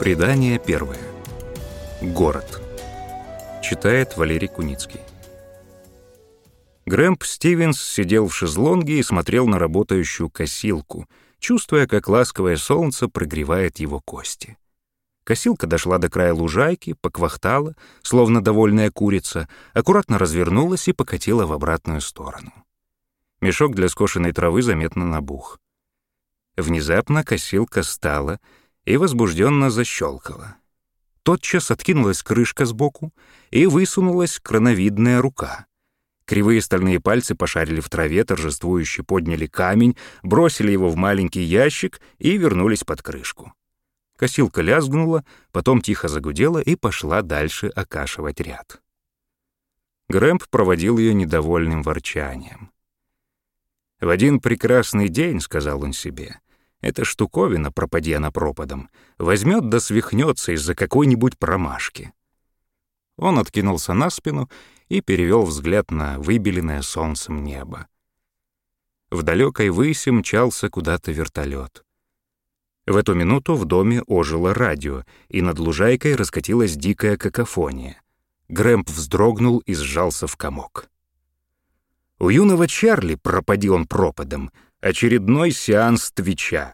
Предание первое. Город. Читает Валерий Куницкий. Грэмп Стивенс сидел в шезлонге и смотрел на работающую косилку, чувствуя, как ласковое солнце прогревает его кости. Косилка дошла до края лужайки, поквахтала, словно довольная курица, аккуратно развернулась и покатила в обратную сторону. Мешок для скошенной травы заметно набух. Внезапно косилка стала и возбужденно защелкала. Тотчас откинулась крышка сбоку, и высунулась крановидная рука. Кривые стальные пальцы пошарили в траве, торжествующе подняли камень, бросили его в маленький ящик и вернулись под крышку. Косилка лязгнула, потом тихо загудела и пошла дальше окашивать ряд. Грэмп проводил ее недовольным ворчанием. «В один прекрасный день, — сказал он себе, — эта штуковина, пропади она пропадом, возьмет да свихнется из-за какой-нибудь промашки». Он откинулся на спину и перевел взгляд на выбеленное солнцем небо. В далекой выси мчался куда-то вертолет. В эту минуту в доме ожило радио, и над лужайкой раскатилась дикая какофония. Грэмп вздрогнул и сжался в комок. У юного Чарли, пропади он пропадом, очередной сеанс Твича.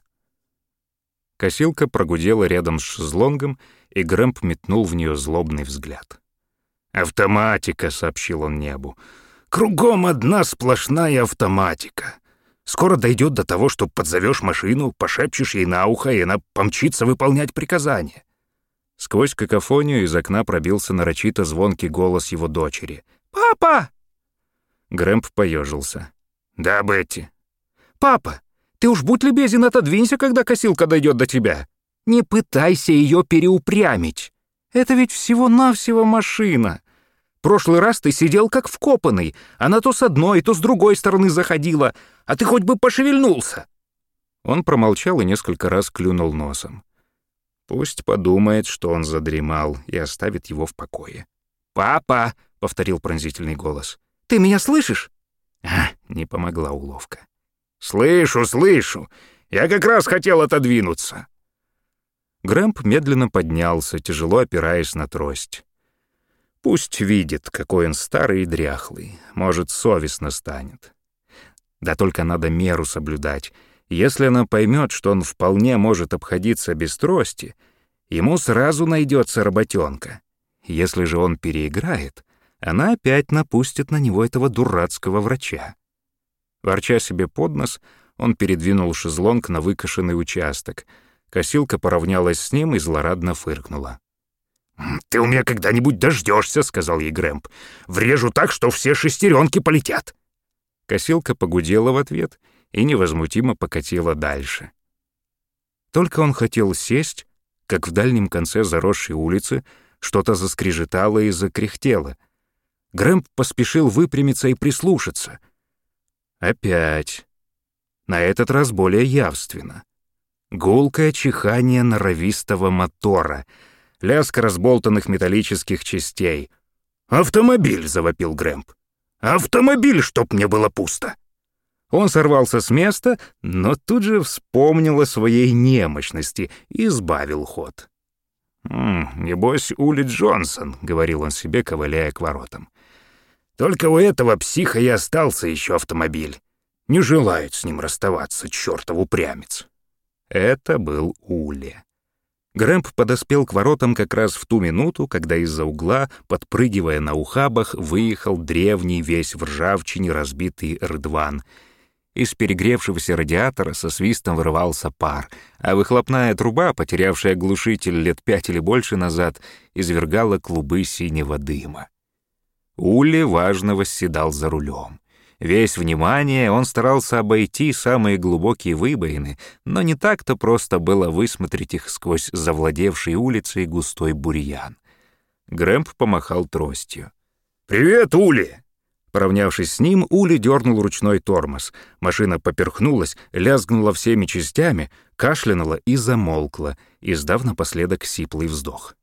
Косилка прогудела рядом с шезлонгом, и Грэмп метнул в нее злобный взгляд. «Автоматика», — сообщил он небу. «Кругом одна сплошная автоматика. Скоро дойдет до того, что подзовешь машину, пошепчешь ей на ухо, и она помчится выполнять приказания». Сквозь какофонию из окна пробился нарочито звонкий голос его дочери. «Папа!» Грэмп поежился. «Да, Бетти». «Папа, ты уж будь любезен, отодвинься, когда косилка дойдет до тебя. Не пытайся ее переупрямить. Это ведь всего-навсего машина. Прошлый раз ты сидел как вкопанный. Она то с одной, то с другой стороны заходила, а ты хоть бы пошевельнулся». Он промолчал и несколько раз клюнул носом. Пусть подумает, что он задремал, и оставит его в покое. «Папа!» — повторил пронзительный голос. «Ты меня слышишь?» Не помогла уловка. «Слышу, слышу! Я как раз хотел отодвинуться!» Грэмп медленно поднялся, тяжело опираясь на трость. Пусть видит, какой он старый и дряхлый, может, совестно станет. Да только надо меру соблюдать. Если она поймет, что он вполне может обходиться без трости, ему сразу найдется работенка. Если же он переиграет, она опять напустит на него этого дурацкого врача. Ворча себе под нос, он передвинул шезлонг на выкошенный участок. Косилка поравнялась с ним и злорадно фыркнула. «Ты у меня когда-нибудь дождешься», — сказал ей Грэмп. «Врежу так, что все шестеренки полетят». Косилка погудела в ответ и невозмутимо покатила дальше. Только он хотел сесть, как в дальнем конце заросшей улицы что-то заскрежетало и закряхтело. Грэмп поспешил выпрямиться и прислушаться. Опять. На этот раз более явственно. Гулкое чихание норовистого мотора, лязг разболтанных металлических частей. «Автомобиль!» — завопил Грэмп. «Автомобиль, чтоб мне было пусто!» Он сорвался с места, но тут же вспомнил о своей немощности и сбавил ход. «Небось, Ули Джонсон», — говорил он себе, ковыляя к воротам. «Только у этого психа и остался еще автомобиль. Не желает с ним расставаться, чертов упрямец». Это был Ули. Грэмп подоспел к воротам как раз в ту минуту, когда из-за угла, подпрыгивая на ухабах, выехал древний, весь в ржавчине разбитый Рдван. Из перегревшегося радиатора со свистом вырывался пар, а выхлопная труба, потерявшая глушитель лет 5 или больше назад, извергала клубы синего дыма. Ули важно восседал за рулем. Весь внимание, он старался обойти самые глубокие выбоины, но не так-то просто было высмотреть их сквозь завладевший улицей густой бурьян. Грэмп помахал тростью. «Привет, Ули!» Поравнявшись с ним, Ули дернул ручной тормоз. Машина поперхнулась, лязгнула всеми частями, кашлянула и замолкла, издав напоследок сиплый вздох.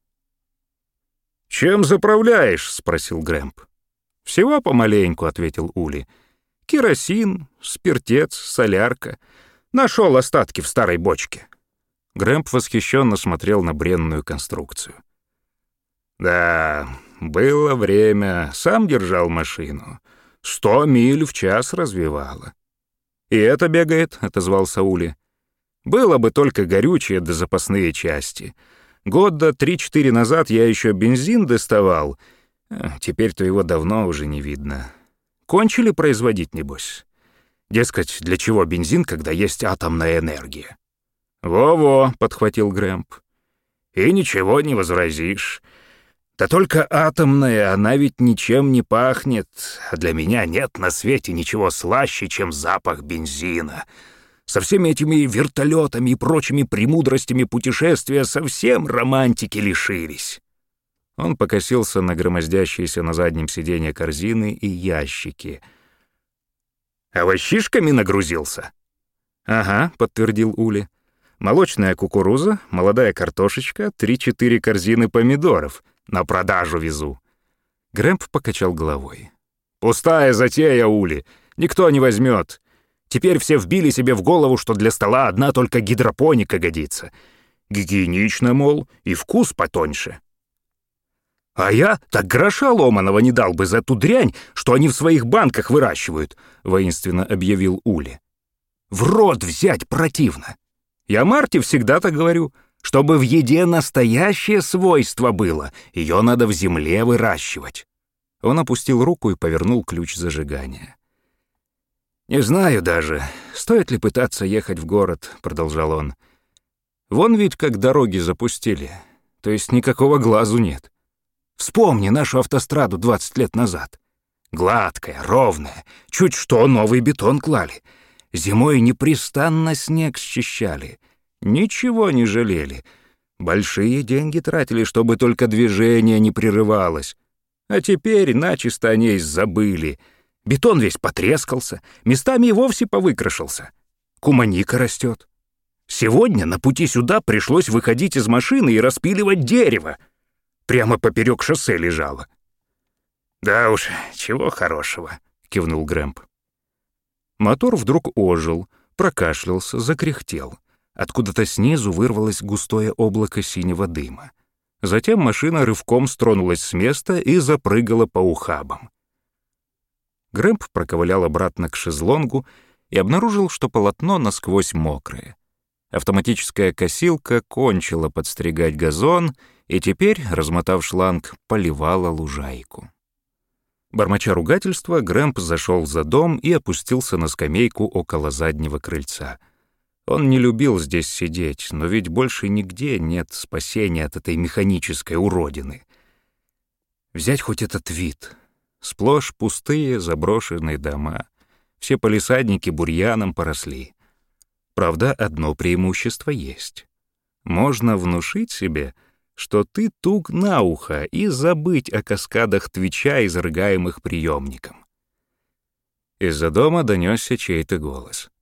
«Чем заправляешь?» — спросил Грэмп. «Всего помаленьку», — ответил Ули. «Керосин, спиртец, солярка. Нашел остатки в старой бочке». Грэмп восхищенно смотрел на бренную конструкцию. «Да, было время, сам держал машину. 100 миль в час развивала». «И это бегает», — отозвался Ули. «Было бы только горючее да запасные части. Года 3-4 назад я еще бензин доставал. Теперь-то его давно уже не видно. Кончили производить, небось? Дескать, для чего бензин, когда есть атомная энергия?» «Во-во», — подхватил Грэмп. «И ничего не возразишь. Да только атомная, она ведь ничем не пахнет, а для меня нет на свете ничего слаще, чем запах бензина. Со всеми этими вертолетами и прочими премудростями путешествия совсем романтики лишились». Он покосился на громоздящиеся на заднем сиденье корзины и ящики. «Овощишками нагрузился?» «Ага», — подтвердил Ули. «Молочная кукуруза, молодая картошечка, 3-4 корзины помидоров. На продажу везу». Грэмп покачал головой. «Пустая затея, Ули. Никто не возьмет. Теперь все вбили себе в голову, что для стола одна только гидропоника годится. Гигиенично, мол, и вкус потоньше. А я так гроша ломаного не дал бы за ту дрянь, что они в своих банках выращивают», — воинственно объявил Ули. «В рот взять противно. Я Марте всегда так говорю, чтобы в еде настоящее свойство было, ее надо в земле выращивать». Он опустил руку и повернул ключ зажигания. «Не знаю даже, стоит ли пытаться ехать в город», — продолжал он. «Вон ведь как дороги запустили, то есть никакого глазу нет. Вспомни нашу автостраду 20 лет назад. Гладкая, ровная, чуть что новый бетон клали. Зимой непрестанно снег счищали. Ничего не жалели. Большие деньги тратили, чтобы только движение не прерывалось. А теперь начисто о ней забыли. Бетон весь потрескался, местами и вовсе повыкрашился. Куманика растет. Сегодня на пути сюда пришлось выходить из машины и распиливать дерево. Прямо поперек шоссе лежало». «Да уж, чего хорошего», — кивнул Грэмп. Мотор вдруг ожил, прокашлялся, закряхтел. Откуда-то снизу вырвалось густое облако синего дыма. Затем машина рывком стронулась с места и запрыгала по ухабам. Грэмп проковылял обратно к шезлонгу и обнаружил, что полотно насквозь мокрое. Автоматическая косилка кончила подстригать газон и теперь, размотав шланг, поливала лужайку. Бормоча ругательства, Грэмп зашел за дом и опустился на скамейку около заднего крыльца. Он не любил здесь сидеть, но ведь больше нигде нет спасения от этой механической уродины. Взять хоть этот вид. Сплошь пустые заброшенные дома. Все палисадники бурьяном поросли. Правда, одно преимущество есть. Можно внушить себе, что ты туг на ухо, и забыть о каскадах твича, изрыгаемых приемником. Из-за дома донесся чей-то голос.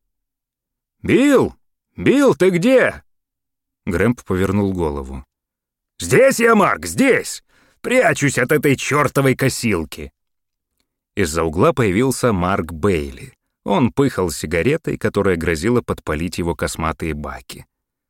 «Билл! Билл, ты где?» Грэмп повернул голову. «Здесь я, Марк, здесь! Прячусь от этой чертовой косилки!» Из-за угла появился Марк Бейли. Он пыхал сигаретой, которая грозила подпалить его косматые баки.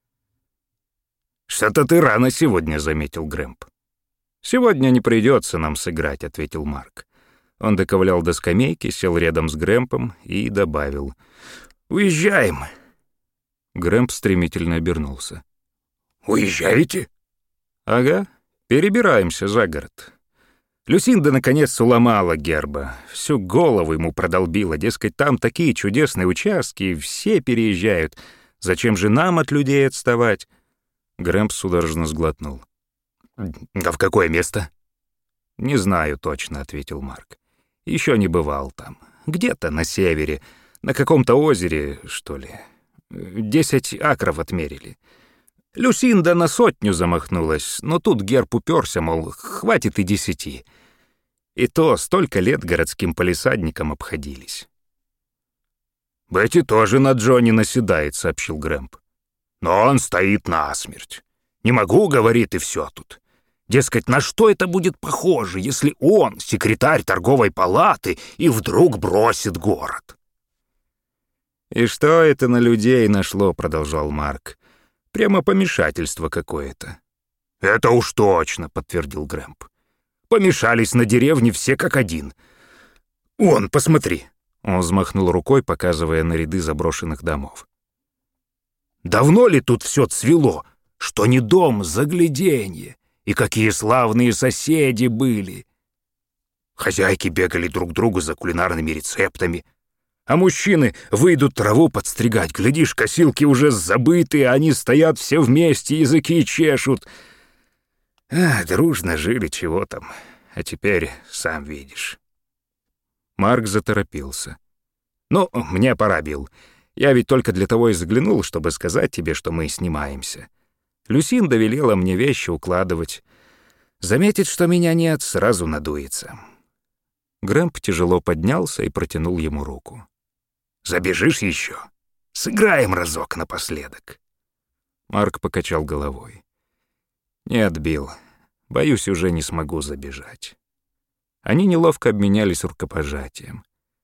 «Что-то ты рано сегодня», — заметил Грэмп. «Сегодня не придется нам сыграть», — ответил Марк. Он доковылял до скамейки, сел рядом с Грэмпом и добавил: «Уезжаем». Грэмп стремительно обернулся. «Уезжаете?» «Ага, перебираемся за город». Люсинда наконец уломала Герба, всю голову ему продолбила, дескать, там такие чудесные участки, все переезжают. Зачем же нам от людей отставать? Грэмп судорожно сглотнул. «А в какое место?» «Не знаю точно», — ответил Марк. «Еще не бывал там. Где-то на севере, на каком-то озере, что ли. 10 акров отмерили. Люсинда на 100 замахнулась, но тут Герб уперся, мол, хватит и 10. И то столько лет городским палисадникам обходились». «Бетти тоже на Джонни наседает», — сообщил Грэмп. «Но он стоит насмерть. Не могу, — говорит, — и все тут. Дескать, на что это будет похоже, если он, секретарь торговой палаты, и вдруг бросит город?» «И что это на людей нашло?» — продолжал Марк. Прямо помешательство какое-то». «Это уж точно», — подтвердил Грэмп. «Помешались на деревне все как один. Вон, посмотри». Он взмахнул рукой, показывая на ряды заброшенных домов. «Давно ли тут все цвело? Что не дом, загляденье. И какие славные соседи были. Хозяйки бегали друг к другу за кулинарными рецептами. А мужчины выйдут траву подстригать. Глядишь, косилки уже забыты, а они стоят все вместе, языки чешут. Дружно жили, чего там. А теперь сам видишь». Марк заторопился. «Ну, мне пора, Билл. Я ведь только для того и заглянул, чтобы сказать тебе, что мы снимаемся. Люсинда велела мне вещи укладывать. Заметит, что меня нет, сразу надуется». Грэмп тяжело поднялся и протянул ему руку. «Забежишь еще? Сыграем разок напоследок». Марк покачал головой. «Нет, Билл, боюсь, уже не смогу забежать». Они неловко обменялись рукопожатием.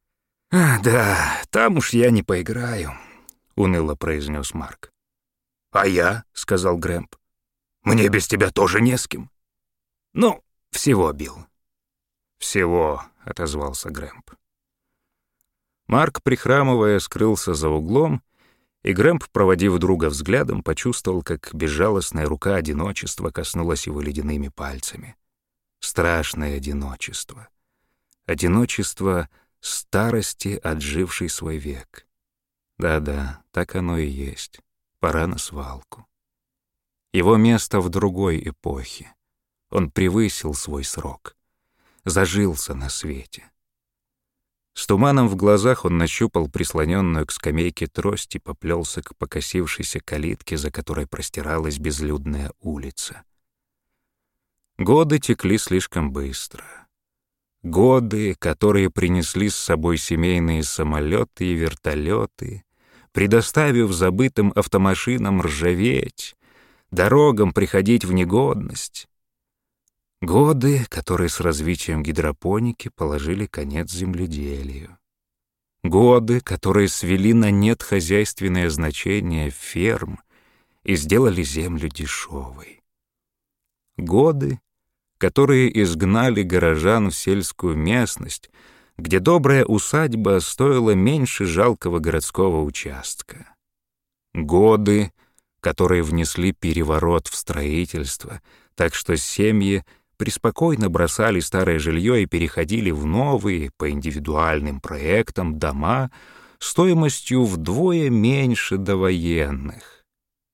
«Да, там уж я не поиграю», — уныло произнес Марк. «А я», — сказал Грэмп, — «мне без тебя тоже не с кем». «Ну, всего, Билл». «Всего», — отозвался Грэмп. Марк, прихрамывая, скрылся за углом, и Грэмп, проводив друга взглядом, почувствовал, как безжалостная рука одиночества коснулась его ледяными пальцами. Страшное одиночество. Одиночество старости, отжившей свой век. Да-да, так оно и есть. Пора на свалку. Его место в другой эпохе. Он превысил свой срок. Зажился на свете. С туманом в глазах он нащупал прислоненную к скамейке трость и поплелся к покосившейся калитке, за которой простиралась безлюдная улица. Годы текли слишком быстро. Годы, которые принесли с собой семейные самолеты и вертолеты, предоставив забытым автомашинам ржаветь, дорогам приходить в негодность. Годы, которые с развитием гидропоники положили конец земледелию. Годы, которые свели на нет хозяйственное значение ферм и сделали землю дешевой. Годы, которые изгнали горожан в сельскую местность, где добрая усадьба стоила меньше жалкого городского участка. Годы, которые внесли переворот в строительство, так что семьи преспокойно бросали старое жилье и переходили в новые, по индивидуальным проектам, дома стоимостью вдвое меньше довоенных.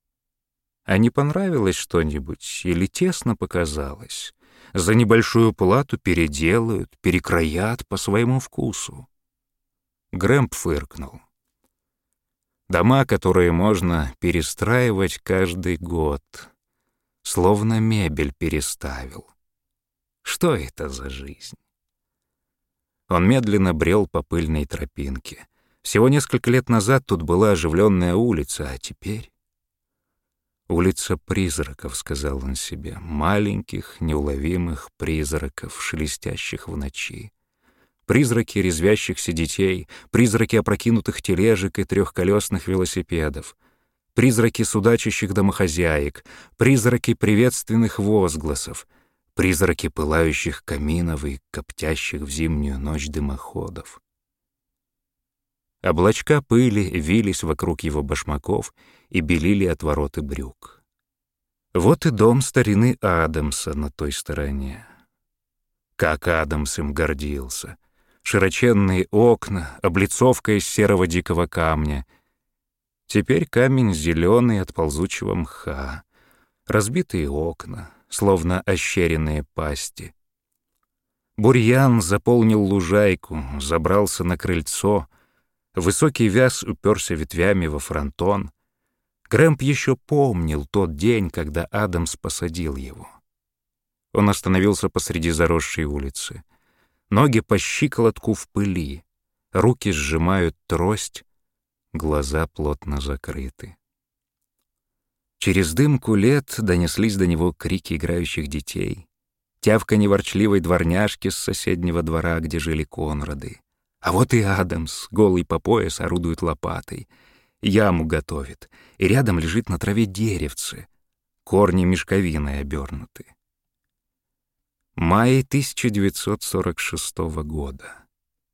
А не понравилось что-нибудь или тесно показалось? За небольшую плату переделают, перекроят по своему вкусу. Грэмп фыркнул. Дома, которые можно перестраивать каждый год, словно мебель переставил. Что это за жизнь? Он медленно брел по пыльной тропинке. Всего несколько лет назад тут была оживленная улица, а теперь... «Улица призраков», — сказал он себе, — «маленьких, неуловимых призраков, шелестящих в ночи. Призраки резвящихся детей, призраки опрокинутых тележек и трехколесных велосипедов, призраки судачащих домохозяек, призраки приветственных возгласов, призраки пылающих каминов и коптящих в зимнюю ночь дымоходов». Облачка пыли вились вокруг его башмаков и белили отвороты брюк. Вот и дом старины Адамса на той стороне. Как Адамс им гордился. Широченные окна, облицовка из серого дикого камня. Теперь камень зеленый от ползучего мха. Разбитые окна, словно ощеренные пасти. Бурьян заполнил лужайку, забрался на крыльцо. Высокий вяз уперся ветвями во фронтон. Грэмп еще помнил тот день, когда Адамс посадил его. Он остановился посреди заросшей улицы. Ноги по щиколотку в пыли, руки сжимают трость, глаза плотно закрыты. Через дымку лет донеслись до него крики играющих детей, тявканье ворчливой дворняжки с соседнего двора, где жили Конрады. А вот и Адамс, голый по пояс, орудует лопатой. яму готовит, и рядом лежит на траве деревце, корни мешковиной обернуты. Май 1946 года.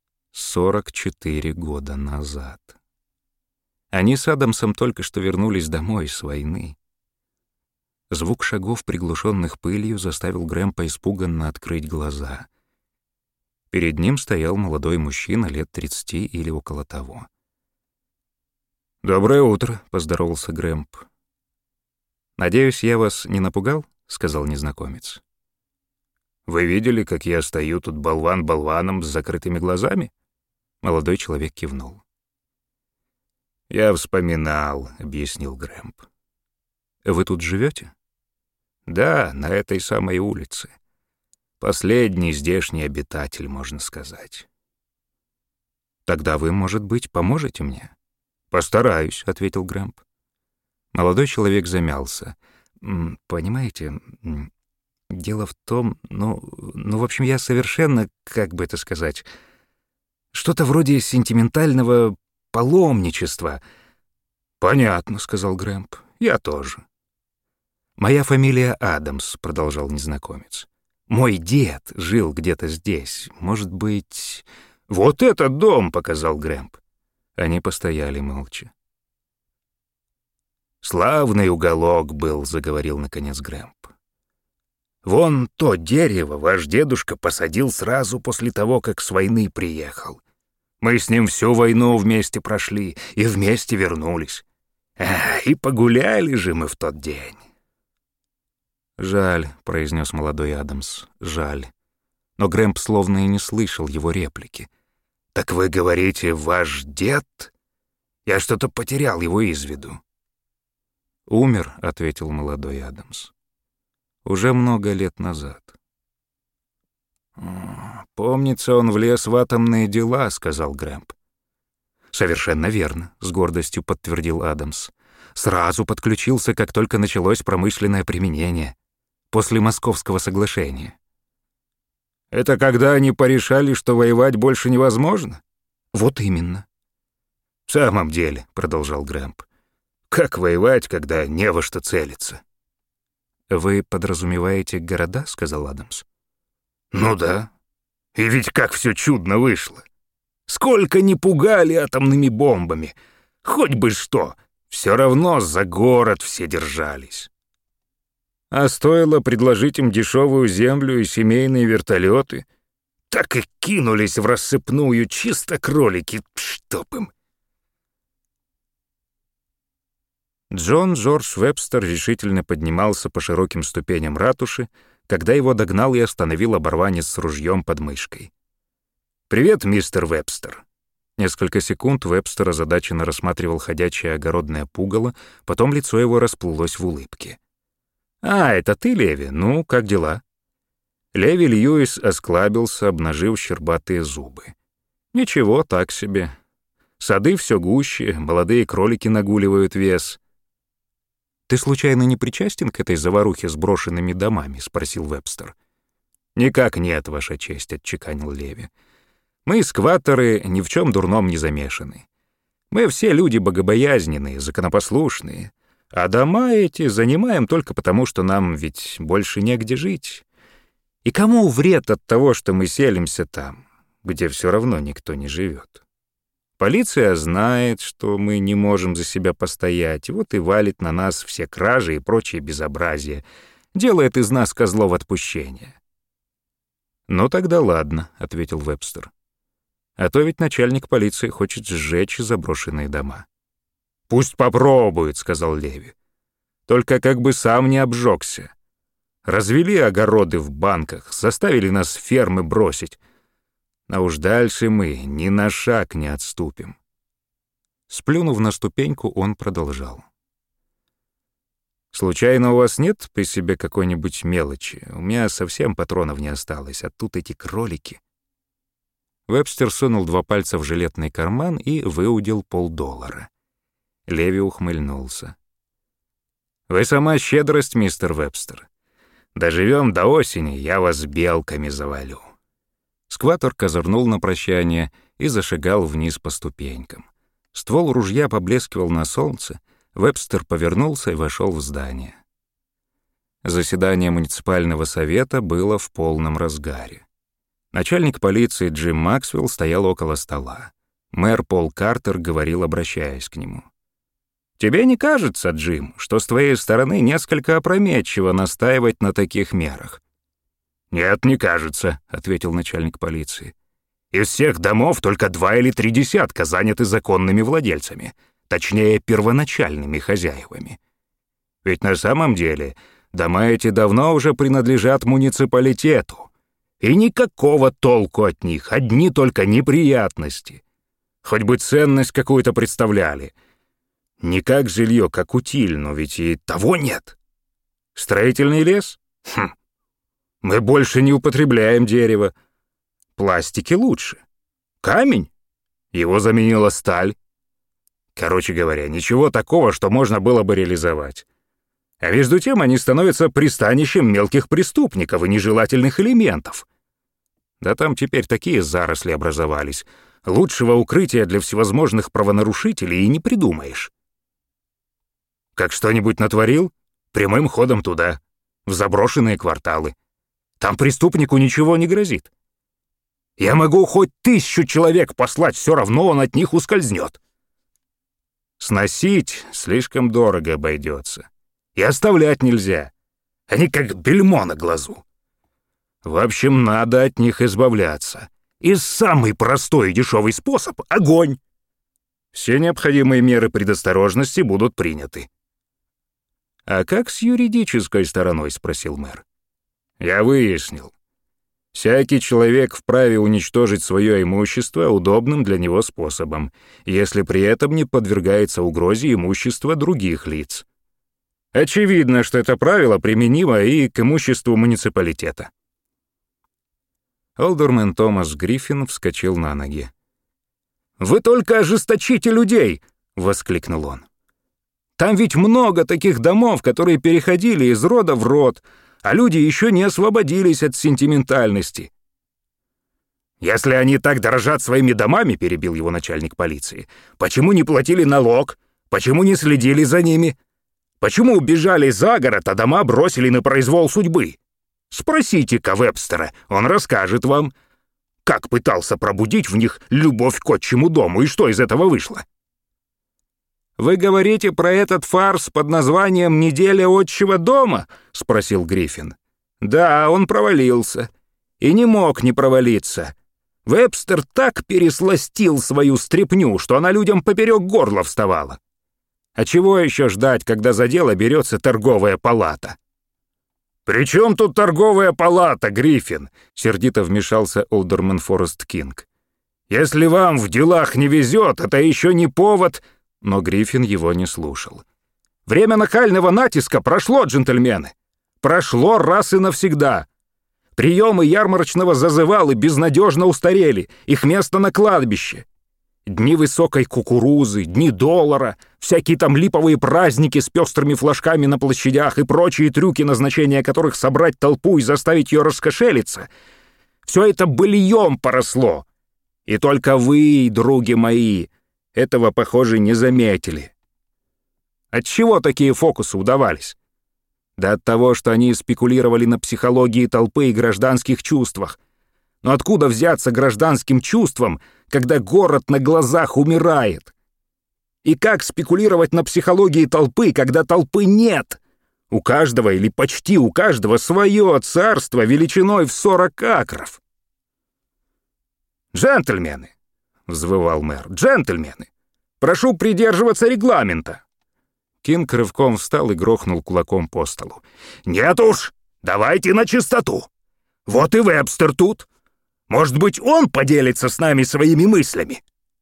44 года назад. Они с Адамсом только что вернулись домой с войны. Звук шагов, приглушенных пылью, заставил Грэмпа испуганно открыть глаза. Перед ним стоял молодой мужчина лет 30 или около того. «Доброе утро», — поздоровался Грэмп. «Надеюсь, я вас не напугал?» — сказал незнакомец. «Вы видели, как я стою тут болван болваном с закрытыми глазами?» Молодой человек кивнул. «Я вспоминал», — объяснил Грэмп. «Вы тут живете?» «Да, на этой самой улице. Последний здешний обитатель, можно сказать». «Тогда вы, может быть, поможете мне?» «Постараюсь», — ответил Грэмп. Молодой человек замялся. «Понимаете, дело в том, в общем, я совершенно, как бы это сказать, что-то вроде сентиментального паломничества». «Понятно», — сказал Грэмп, — «я тоже». «Моя фамилия Адамс», — продолжал незнакомец. «Мой дед жил где-то здесь, может быть...» «Вот этот дом», — показал Грэмп. Они постояли молча. «Славный уголок был», — заговорил наконец Грэмп. «Вон то дерево ваш дедушка посадил сразу после того, как с войны приехал. Мы с ним всю войну вместе прошли и вместе вернулись. И погуляли же мы в тот день». «Жаль», — произнес молодой Адамс, — «жаль». Но Грэмп словно и не слышал его реплики. «Так вы говорите, ваш дед? Я что-то потерял его из виду». «Умер», — ответил молодой Адамс. «Уже много лет назад». «Помнится, он влез в атомные дела», — сказал Грэмп. «Совершенно верно», — с гордостью подтвердил Адамс. «Сразу подключился, как только началось промышленное применение, после Московского соглашения». «Это когда они порешали, что воевать больше невозможно?» «Вот именно». «В самом деле», — продолжал Грэмп, — «как воевать, когда не во что целиться?» «Вы подразумеваете города?» — сказал Адамс. «Ну да. И ведь как все чудно вышло. Сколько не пугали атомными бомбами. Хоть бы что, все равно за город все держались. А стоило предложить им дешевую землю и семейные вертолеты, так и кинулись в рассыпную чисто кролики, чтоб им». Джон Джордж Вебстер решительно поднимался по широким ступеням ратуши, когда его догнал и остановил оборванец с ружьем под мышкой. «Привет, мистер Вебстер». Несколько секунд Вебстер озадаченно рассматривал ходячее огородное пугало, потом лицо его расплылось в улыбке. «А, это ты, Леви? Ну, как дела?» Леви Льюис осклабился, обнажив щербатые зубы. «Ничего, так себе. Сады все гуще, молодые кролики нагуливают вес». «Ты случайно не причастен к этой заварухе с брошенными домами?» — спросил Вебстер. «Никак нет, Ваша честь», — отчеканил Леви. «Мы, скваттеры, ни в чем дурном не замешаны. Мы все люди богобоязненные, законопослушные, а дома эти занимаем только потому, что нам ведь больше негде жить. И кому вред от того, что мы селимся там, где все равно никто не живет? Полиция знает, что мы не можем за себя постоять, вот и валит на нас все кражи и прочие безобразия, делает из нас козлов отпущения». «Ну тогда ладно», — ответил Вебстер. «А то ведь начальник полиции хочет сжечь заброшенные дома». «Пусть попробует», — сказал Леви. «Только как бы сам не обжегся. Развели огороды в банках, заставили нас фермы бросить. А уж дальше мы ни на шаг не отступим». Сплюнув на ступеньку, он продолжал. «Случайно у вас нет при себе какой-нибудь мелочи? У меня совсем патронов не осталось, а тут эти кролики». Вебстер сунул 2 пальца в жилетный карман и выудил $50. Леви ухмыльнулся. «Вы сама щедрость, мистер Вебстер. Доживем до осени, я вас белками завалю». Скваттер козырнул на прощание и зашагал вниз по ступенькам. Ствол ружья поблескивал на солнце, Вебстер повернулся и вошел в здание. Заседание муниципального совета было в полном разгаре. Начальник полиции Джим Максвелл стоял около стола. Мэр Пол Картер говорил, обращаясь к нему. «Тебе не кажется, Джим, что с твоей стороны несколько опрометчиво настаивать на таких мерах?» «Нет, не кажется», — ответил начальник полиции. «Из всех домов только 2 или 3 десятка заняты законными владельцами, точнее, первоначальными хозяевами. Ведь на самом деле дома эти давно уже принадлежат муниципалитету, и никакого толку от них, одни только неприятности. Хоть бы ценность какую-то представляли. Не как жилье, как утиль, но ведь и того нет. Строительный лес? Мы больше не употребляем дерево. Пластики лучше. Камень? Его заменила сталь. Короче говоря, ничего такого, что можно было бы реализовать. А между тем они становятся пристанищем мелких преступников и нежелательных элементов. Да там теперь такие заросли образовались. Лучшего укрытия для всевозможных правонарушителей и не придумаешь. Как что-нибудь натворил? Прямым ходом туда, в заброшенные кварталы. Там преступнику ничего не грозит. Я могу хоть 1000 человек послать, все равно он от них ускользнет. Сносить слишком дорого обойдется. И оставлять нельзя. Они как бельмо на глазу. В общем, надо от них избавляться. И самый простой и дешевый способ — огонь. Все необходимые меры предосторожности будут приняты. «А как с юридической стороной?» — спросил мэр. «Я выяснил. Всякий человек вправе уничтожить свое имущество удобным для него способом, если при этом не подвергается угрозе имущества других лиц. Очевидно, что это правило применимо и к имуществу муниципалитета». Олдермен Томас Гриффин вскочил на ноги. «Вы только ожесточите людей!» — воскликнул он. «Там ведь много таких домов, которые переходили из рода в род, а люди еще не освободились от сентиментальности». «Если они так дорожат своими домами, — перебил его начальник полиции, — почему не платили налог? Почему не следили за ними? Почему убежали за город, а дома бросили на произвол судьбы? Спросите-ка Вебстера, он расскажет вам, как пытался пробудить в них любовь к отчему дому и что из этого вышло». «Вы говорите про этот фарс под названием «Неделя отчего дома»?» — спросил Гриффин. «Да, он провалился. И не мог не провалиться. Вебстер так пересластил свою стряпню, что она людям поперек горла вставала. А чего еще ждать, когда за дело берется торговая палата?» «При чем тут торговая палата, Гриффин?» — сердито вмешался Олдермен Форест Кинг. «Если вам в делах не везет, это еще не повод...» Но Гриффин его не слушал. «Время нахального натиска прошло, джентльмены. Прошло раз и навсегда. Приемы ярмарочного зазывалы безнадежно устарели, их место на кладбище. Дни высокой кукурузы, дни доллара, всякие там липовые праздники с пестрыми флажками на площадях и прочие трюки, назначения которых собрать толпу и заставить ее раскошелиться. Все это быльем поросло. И только вы, други мои, этого, похоже, не заметили. Отчего такие фокусы удавались? Да от того, что они спекулировали на психологии толпы и гражданских чувствах. Но откуда взяться гражданским чувствам, когда город на глазах умирает? И как спекулировать на психологии толпы, когда толпы нет? У каждого или почти у каждого свое царство величиной в 40 акров. «Джентльмены!» — взвывал мэр. «Джентльмены! Прошу придерживаться регламента!» Кинг рывком встал и грохнул кулаком по столу. «Нет уж! Давайте на чистоту! Вот и Вебстер тут! Может быть, он поделится с нами своими мыслями?»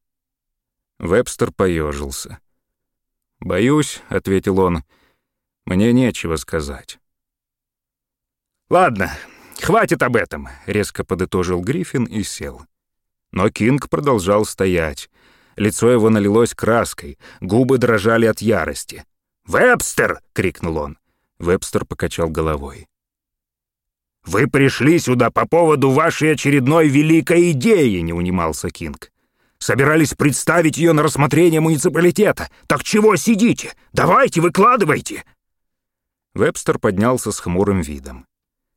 Вебстер поежился. «Боюсь, — ответил он, — мне нечего сказать». «Ладно, хватит об этом», — резко подытожил Гриффин и сел. Но Кинг продолжал стоять. Лицо его налилось краской, губы дрожали от ярости. «Вебстер!» — крикнул он. Вебстер покачал головой. «Вы пришли сюда по поводу вашей очередной великой идеи», — не унимался Кинг. Собирались представить ее на рассмотрение муниципалитета. Так чего сидите? Давайте, выкладывайте!» Вебстер поднялся с хмурым видом.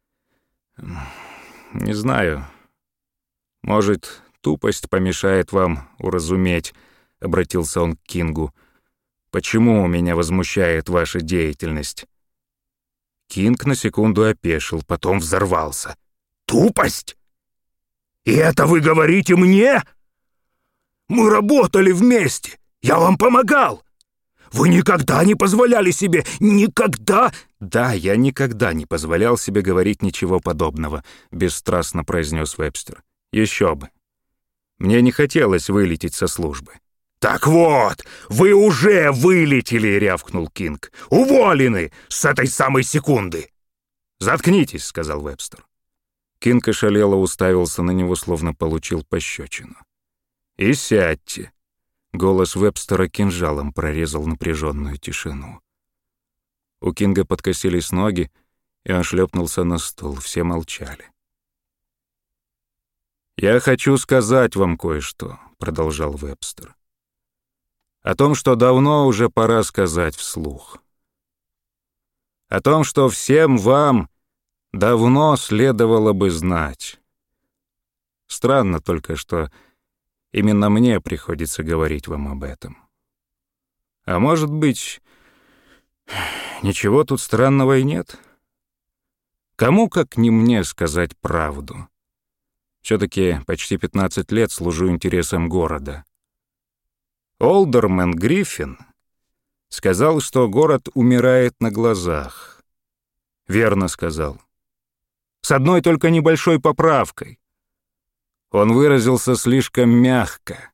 «Не знаю. Может, тупость помешает вам уразуметь», — обратился он к Кингу. «Почему меня возмущает ваша деятельность?» Кинг на секунду опешил, потом взорвался. «Тупость? И это вы говорите мне? Мы работали вместе, я вам помогал. Вы никогда не позволяли себе, никогда...» «Да, я никогда не позволял себе говорить ничего подобного», — бесстрастно произнес Вебстер. «Еще бы. Мне не хотелось вылететь со службы». «Так вот, вы уже вылетели!» — рявкнул Кинг. «Уволены с этой самой секунды!» «Заткнитесь!» — сказал Вебстер. Кинг ошалело уставился на него, словно получил пощечину. «И сядьте!» — голос Вебстера кинжалом прорезал напряженную тишину. У Кинга подкосились ноги, и он шлепнулся на стул. Все молчали. «Я хочу сказать вам кое-что», — продолжал Вебстер. «О том, что давно уже пора сказать вслух. О том, что всем вам давно следовало бы знать. Странно только, что именно мне приходится говорить вам об этом. А может быть, ничего тут странного и нет? Кому, как не мне, сказать правду? Все-таки почти 15 лет служу интересам города. Олдермен Гриффин сказал, что город умирает на глазах. Верно сказал. С одной только небольшой поправкой. Он выразился слишком мягко.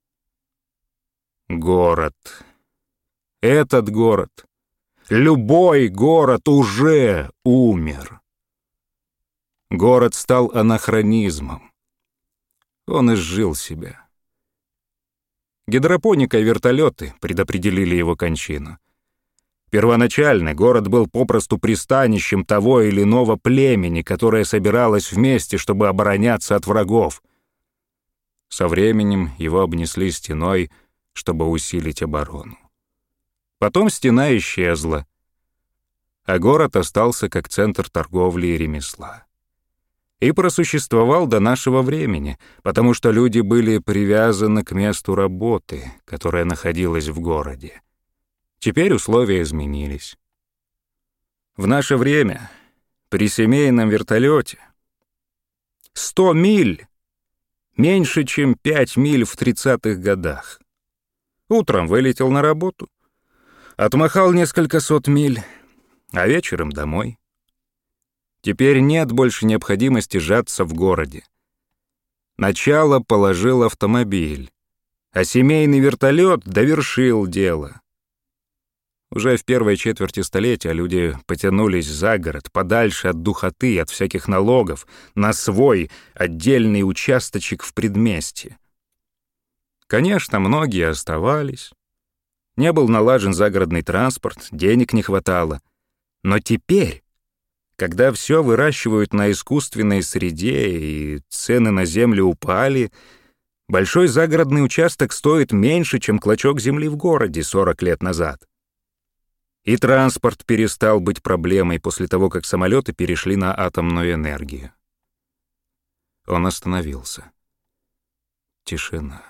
Город. Этот город. Любой город уже умер. Город стал анахронизмом. Он изжил себя. Гидропоника и вертолеты предопределили его кончину. Первоначально город был попросту пристанищем того или иного племени, которое собиралось вместе, чтобы обороняться от врагов. Со временем его обнесли стеной, чтобы усилить оборону. Потом стена исчезла, а город остался как центр торговли и ремесла. И просуществовал до нашего времени, потому что люди были привязаны к месту работы, которое находилось в городе. Теперь условия изменились. В наше время при семейном вертолете 100 миль меньше, чем 5 миль в 30-х годах. Утром вылетел на работу, отмахал несколько сот миль, а вечером домой. Теперь нет больше необходимости сжаться в городе. Начало положил автомобиль, а семейный вертолет довершил дело. Уже в первой четверти столетия люди потянулись за город, подальше от духоты, от всяких налогов, на свой отдельный участочек в предместье. Конечно, многие оставались. Не был налажен загородный транспорт, денег не хватало. Но теперь, когда все выращивают на искусственной среде и цены на землю упали, большой загородный участок стоит меньше, чем клочок земли в городе 40 лет назад. И транспорт перестал быть проблемой после того, как самолеты перешли на атомную энергию. Он остановился. Тишина.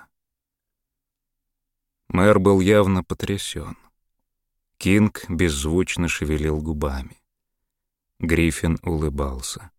Мэр был явно потрясен. Кинг беззвучно шевелил губами. Гриффин улыбался.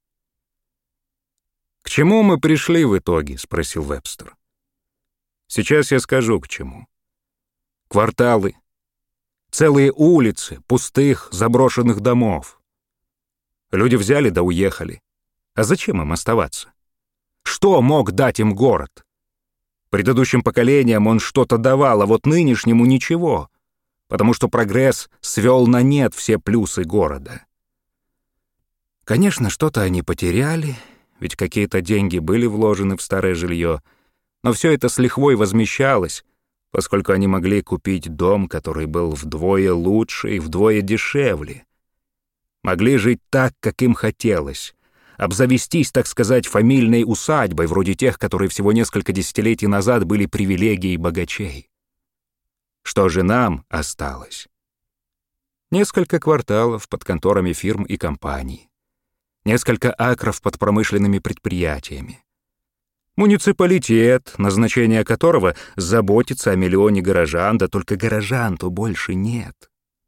«К чему мы пришли в итоге?» — спросил Вебстер. «Сейчас я скажу, к чему. Кварталы, целые улицы пустых, заброшенных домов. Люди взяли да уехали. А зачем им оставаться? Что мог дать им город? Предыдущим поколениям он что-то давал, а вот нынешнему ничего, потому что прогресс свел на нет все плюсы города. Конечно, что-то они потеряли, ведь какие-то деньги были вложены в старое жилье, но все это с лихвой возмещалось, поскольку они могли купить дом, который был вдвое лучше и вдвое дешевле. Могли жить так, как им хотелось, обзавестись, так сказать, фамильной усадьбой, вроде тех, которые всего несколько десятилетий назад были привилегией богачей. Что же нам осталось? Несколько кварталов под конторами фирм и компаний, несколько акров под промышленными предприятиями, муниципалитет, назначение которого заботится о миллионе горожан, да только горожан-то больше нет.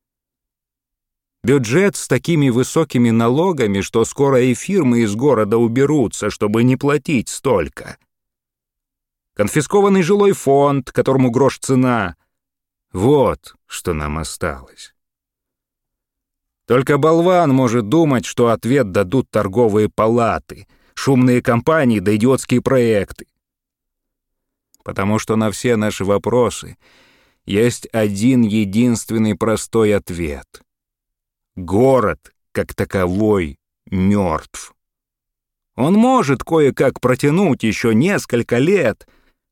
Бюджет с такими высокими налогами, что скоро и фирмы из города уберутся, чтобы не платить столько. Конфискованный жилой фонд, которому грош цена. Вот что нам осталось. Только болван может думать, что ответ дадут торговые палаты, шумные компании да идиотские проекты. Потому что на все наши вопросы есть один единственный простой ответ. Город, как таковой, мертв. Он может кое-как протянуть еще несколько лет,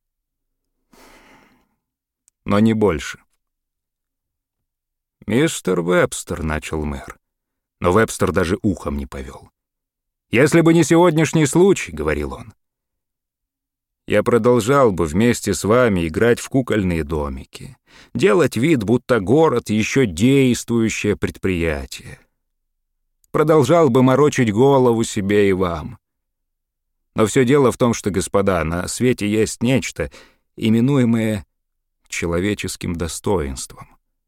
но не больше. «Мистер Вебстер», — начал мэр, но Вебстер даже ухом не повел. «Если бы не сегодняшний случай», — говорил он, — «я продолжал бы вместе с вами играть в кукольные домики, делать вид, будто город — еще действующее предприятие. Продолжал бы морочить голову себе и вам. Но все дело в том, что, господа, на свете есть нечто, именуемое человеческим достоинством».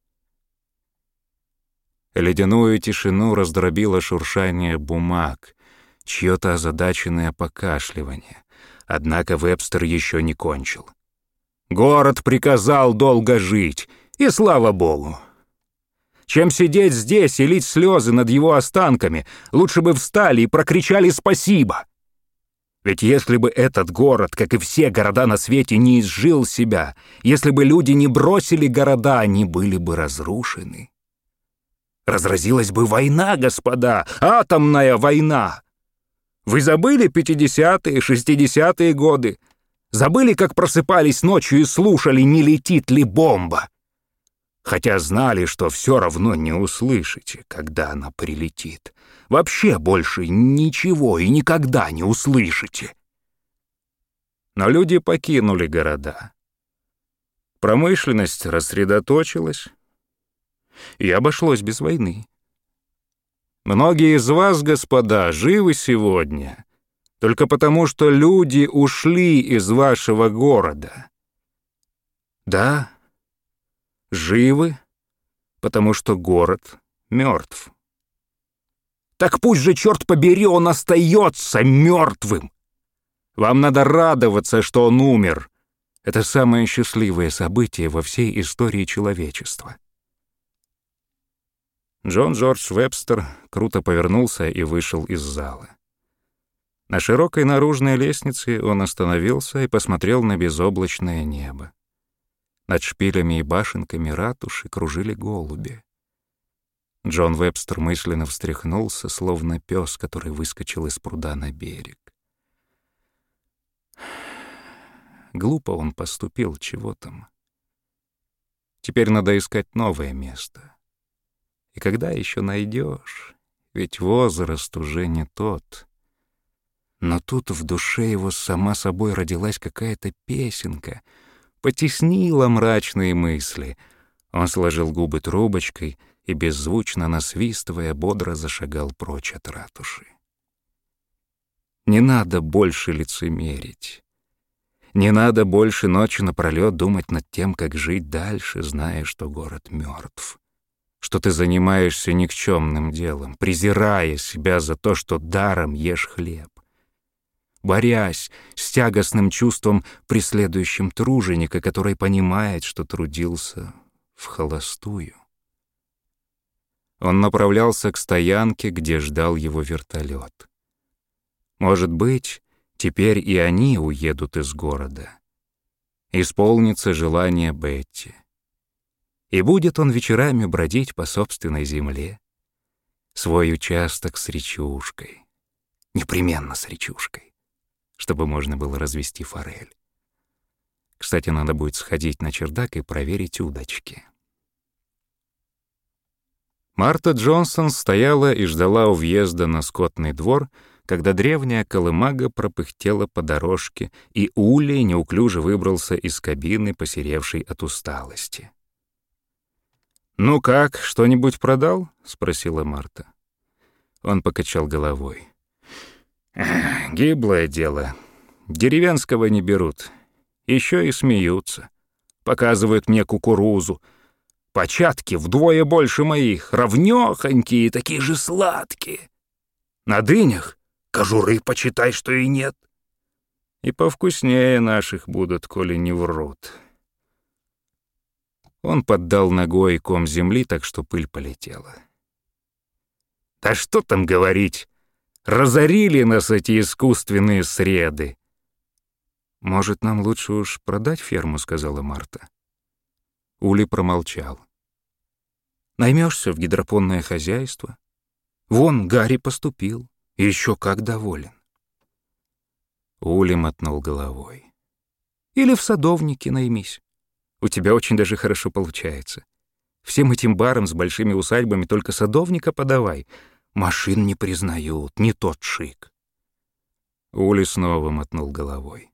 Ледяную тишину раздробило шуршание бумаг, чье-то озадаченное покашливание. Однако Вебстер еще не кончил. «Город приказал долго жить, и слава богу. Чем сидеть здесь и лить слезы над его останками, лучше бы встали и прокричали «спасибо». Ведь если бы этот город, как и все города на свете, не изжил себя, если бы люди не бросили города, они были бы разрушены. Разразилась бы война, господа, атомная война. Вы забыли 50-е, 60-е годы? Забыли, как просыпались ночью и слушали, не летит ли бомба? Хотя знали, что все равно не услышите, когда она прилетит. Вообще больше ничего и никогда не услышите. Но люди покинули города. Промышленность рассредоточилась, и обошлось без войны. Многие из вас, господа, живы сегодня только потому, что люди ушли из вашего города. Да, живы, потому что город мертв. Так пусть же, черт побери, он остается мертвым. Вам надо радоваться, что он умер. Это самое счастливое событие во всей истории человечества. Джон Джордж Вебстер круто повернулся и вышел из зала. На широкой наружной лестнице он остановился и посмотрел на безоблачное небо. Над шпилями и башенками ратуши кружили голуби. Джон Вебстер мысленно встряхнулся, словно пес, который выскочил из пруда на берег. Глупо он поступил, чего там. Теперь надо искать новое место. И когда еще найдешь? Ведь возраст уже не тот. Но тут в душе его сама собой родилась какая-то песенка, потеснила мрачные мысли. Он сложил губы трубочкой и, беззвучно насвистывая, бодро зашагал прочь от ратуши. Не надо больше лицемерить. Не надо больше ночи напролёт думать над тем, как жить дальше, зная, что город мертв. Что ты занимаешься никчемным делом, презирая себя за то, что даром ешь хлеб, борясь с тягостным чувством преследующим труженика, который понимает, что трудился вхолостую. Он направлялся к стоянке, где ждал его вертолет. Может быть, теперь и они уедут из города. Исполнится желание Бетти. И будет он вечерами бродить по собственной земле, свой участок с речушкой, непременно с речушкой, чтобы можно было развести форель. Кстати, надо будет сходить на чердак и проверить удочки. Марта Джонсон стояла и ждала у въезда на скотный двор, когда древняя колымага пропыхтела по дорожке, и Улей неуклюже выбрался из кабины, посеревшей от усталости. «Ну как, что-нибудь продал?» — спросила Марта. Он покачал головой. «Гиблое дело. Деревенского не берут. Еще и смеются. Показывают мне кукурузу. Початки вдвое больше моих, ровнёхонькие, такие же сладкие. На дынях кожуры, почитай, что и нет. И повкуснее наших будут, коли не врут». Он поддал ногой ком земли, так что пыль полетела. «Да что там говорить? Разорили нас эти искусственные среды!» «Может, нам лучше уж продать ферму?» — сказала Марта. Ули промолчал. «Наймешься в гидропонное хозяйство? Вон Гарри поступил, и еще как доволен». Ули мотнул головой. «Или в садовнике наймись. У тебя очень даже хорошо получается. Всем этим барам с большими усадьбами только садовника подавай. Машин не признают, не тот шик». Ули снова мотнул головой.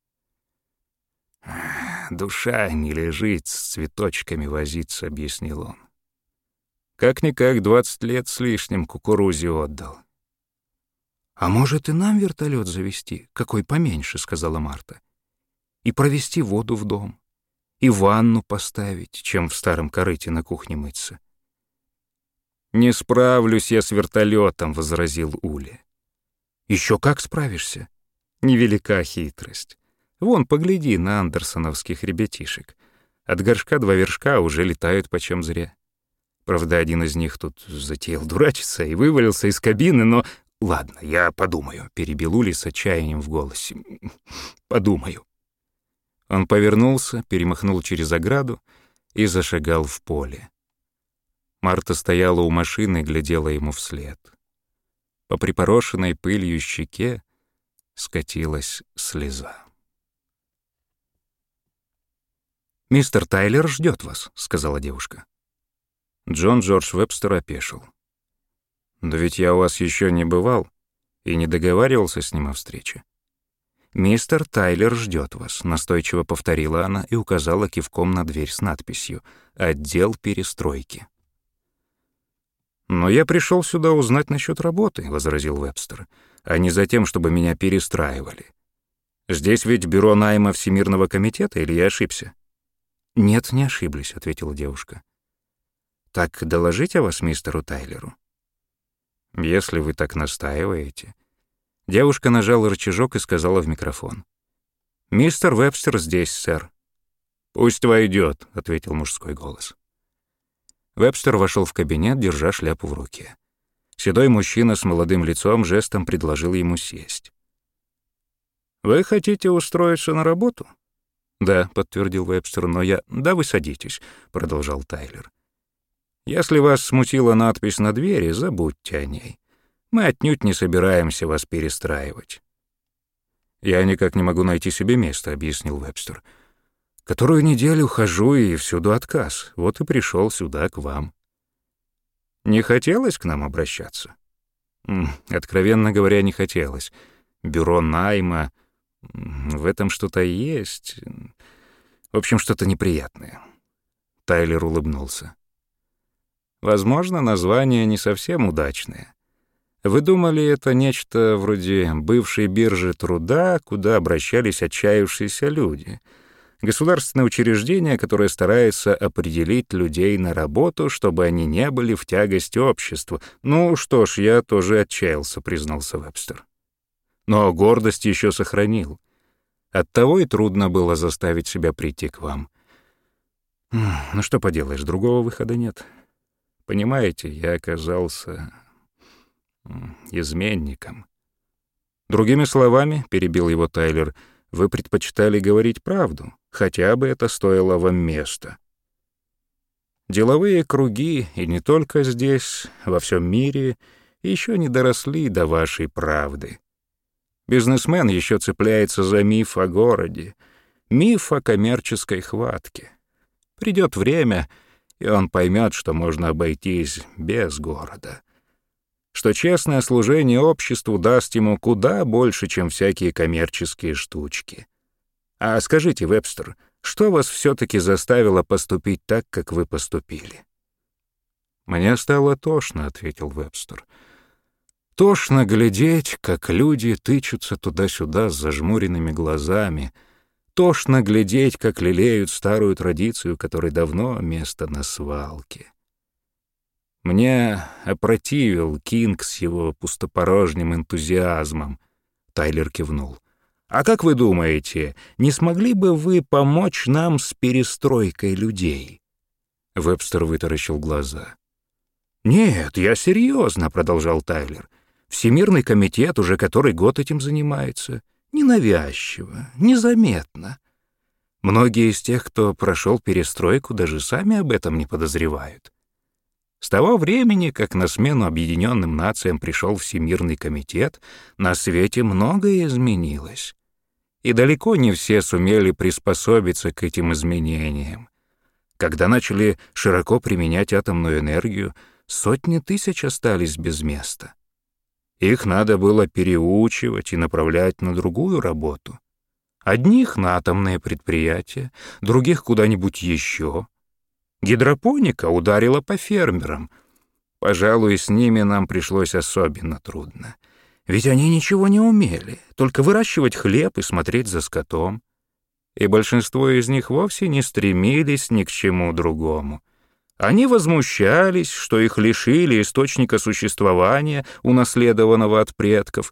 «Душа не лежит, с цветочками возиться», — объяснил он. «Как-никак 20 лет с лишним кукурузе отдал». «А может, и нам вертолет завести, какой поменьше», — сказала Марта, «и провести воду в дом, и ванну поставить, чем в старом корыте на кухне мыться». «Не справлюсь я с вертолетом», — возразил Ули. «Еще как справишься. Невелика хитрость. Вон, погляди на андерсоновских ребятишек. От горшка 2 вершка уже летают почем зря. Правда, один из них тут затеял дурачиться и вывалился из кабины, но... Ладно, я подумаю», — перебил Ули с отчаянием в голосе. «Подумаю». Он повернулся, перемахнул через ограду и зашагал в поле. Марта стояла у машины и глядела ему вслед. По припорошенной пылью щеке скатилась слеза. «Мистер Тайлер ждет вас», — сказала девушка. Джон Джордж Вебстер опешил. «Да ведь я у вас еще не бывал и не договаривался с ним о встрече». «Мистер Тайлер ждет вас», — настойчиво повторила она и указала кивком на дверь с надписью «Отдел перестройки». «Но я пришел сюда узнать насчет работы», — возразил Вебстер, «а не за тем, чтобы меня перестраивали. Здесь ведь бюро найма Всемирного комитета, или я ошибся?» «Нет, не ошиблись», — ответила девушка. «Так доложить о вас мистеру Тайлеру?» «Если вы так настаиваете». Девушка нажала рычажок и сказала в микрофон. «Мистер Вебстер здесь, сэр». «Пусть войдет», — ответил мужской голос. Вебстер вошел в кабинет, держа шляпу в руке. Седой мужчина с молодым лицом жестом предложил ему сесть. «Вы хотите устроиться на работу?» «Да», — подтвердил Вебстер, — «но я...» «Да, вы садитесь», — продолжал Тайлер. «Если вас смутила надпись на двери, забудьте о ней. Мы отнюдь не собираемся вас перестраивать». «Я никак не могу найти себе места», — объяснил Вебстер. «Которую неделю хожу, и всюду отказ. Вот и пришел сюда, к вам». «Не хотелось к нам обращаться?» «Откровенно говоря, не хотелось. Бюро найма... В этом что-то есть. В общем, что-то неприятное». Тайлер улыбнулся. «Возможно, название не совсем удачное. Вы думали, это нечто вроде бывшей биржи труда, куда обращались отчаявшиеся люди. Государственное учреждение, которое старается определить людей на работу, чтобы они не были в тягость обществу. Ну что ж, я тоже отчаялся», — признался Вебстер. «Но гордость еще сохранил. Оттого и трудно было заставить себя прийти к вам. Ну что поделаешь, другого выхода нет. Понимаете, я оказался изменником». «Другими словами, — перебил его Тайлер, — вы предпочитали говорить правду, хотя бы это стоило вам места. Деловые круги, и не только здесь, во всем мире, еще не доросли до вашей правды. Бизнесмен еще цепляется за миф о городе, миф о коммерческой хватке. Придет время, и он поймет, что можно обойтись без города, что честное служение обществу даст ему куда больше, чем всякие коммерческие штучки. А скажите, Вебстер, что вас все-таки заставило поступить так, как вы поступили?» «Мне стало тошно», — ответил Вебстер. «Тошно глядеть, как люди тычутся туда-сюда с зажмуренными глазами. Тошно глядеть, как лелеют старую традицию, которой давно место на свалке. Мне опротивил Кинг с его пустопорожним энтузиазмом». Тайлер кивнул. «А как вы думаете, не смогли бы вы помочь нам с перестройкой людей?» Вебстер вытаращил глаза. «Нет, я серьезно», — продолжал Тайлер. «Всемирный комитет уже который год этим занимается. Ненавязчиво, незаметно. Многие из тех, кто прошел перестройку, даже сами об этом не подозревают. С того времени, как на смену Объединенным Нациям пришел Всемирный комитет, на свете многое изменилось. И далеко не все сумели приспособиться к этим изменениям. Когда начали широко применять атомную энергию, сотни тысяч остались без места. Их надо было переучивать и направлять на другую работу. Одних на атомные предприятия, других куда-нибудь еще. Гидропоника ударила по фермерам. Пожалуй, с ними нам пришлось особенно трудно. Ведь они ничего не умели, только выращивать хлеб и смотреть за скотом. И большинство из них вовсе не стремились ни к чему другому. Они возмущались, что их лишили источника существования, унаследованного от предков.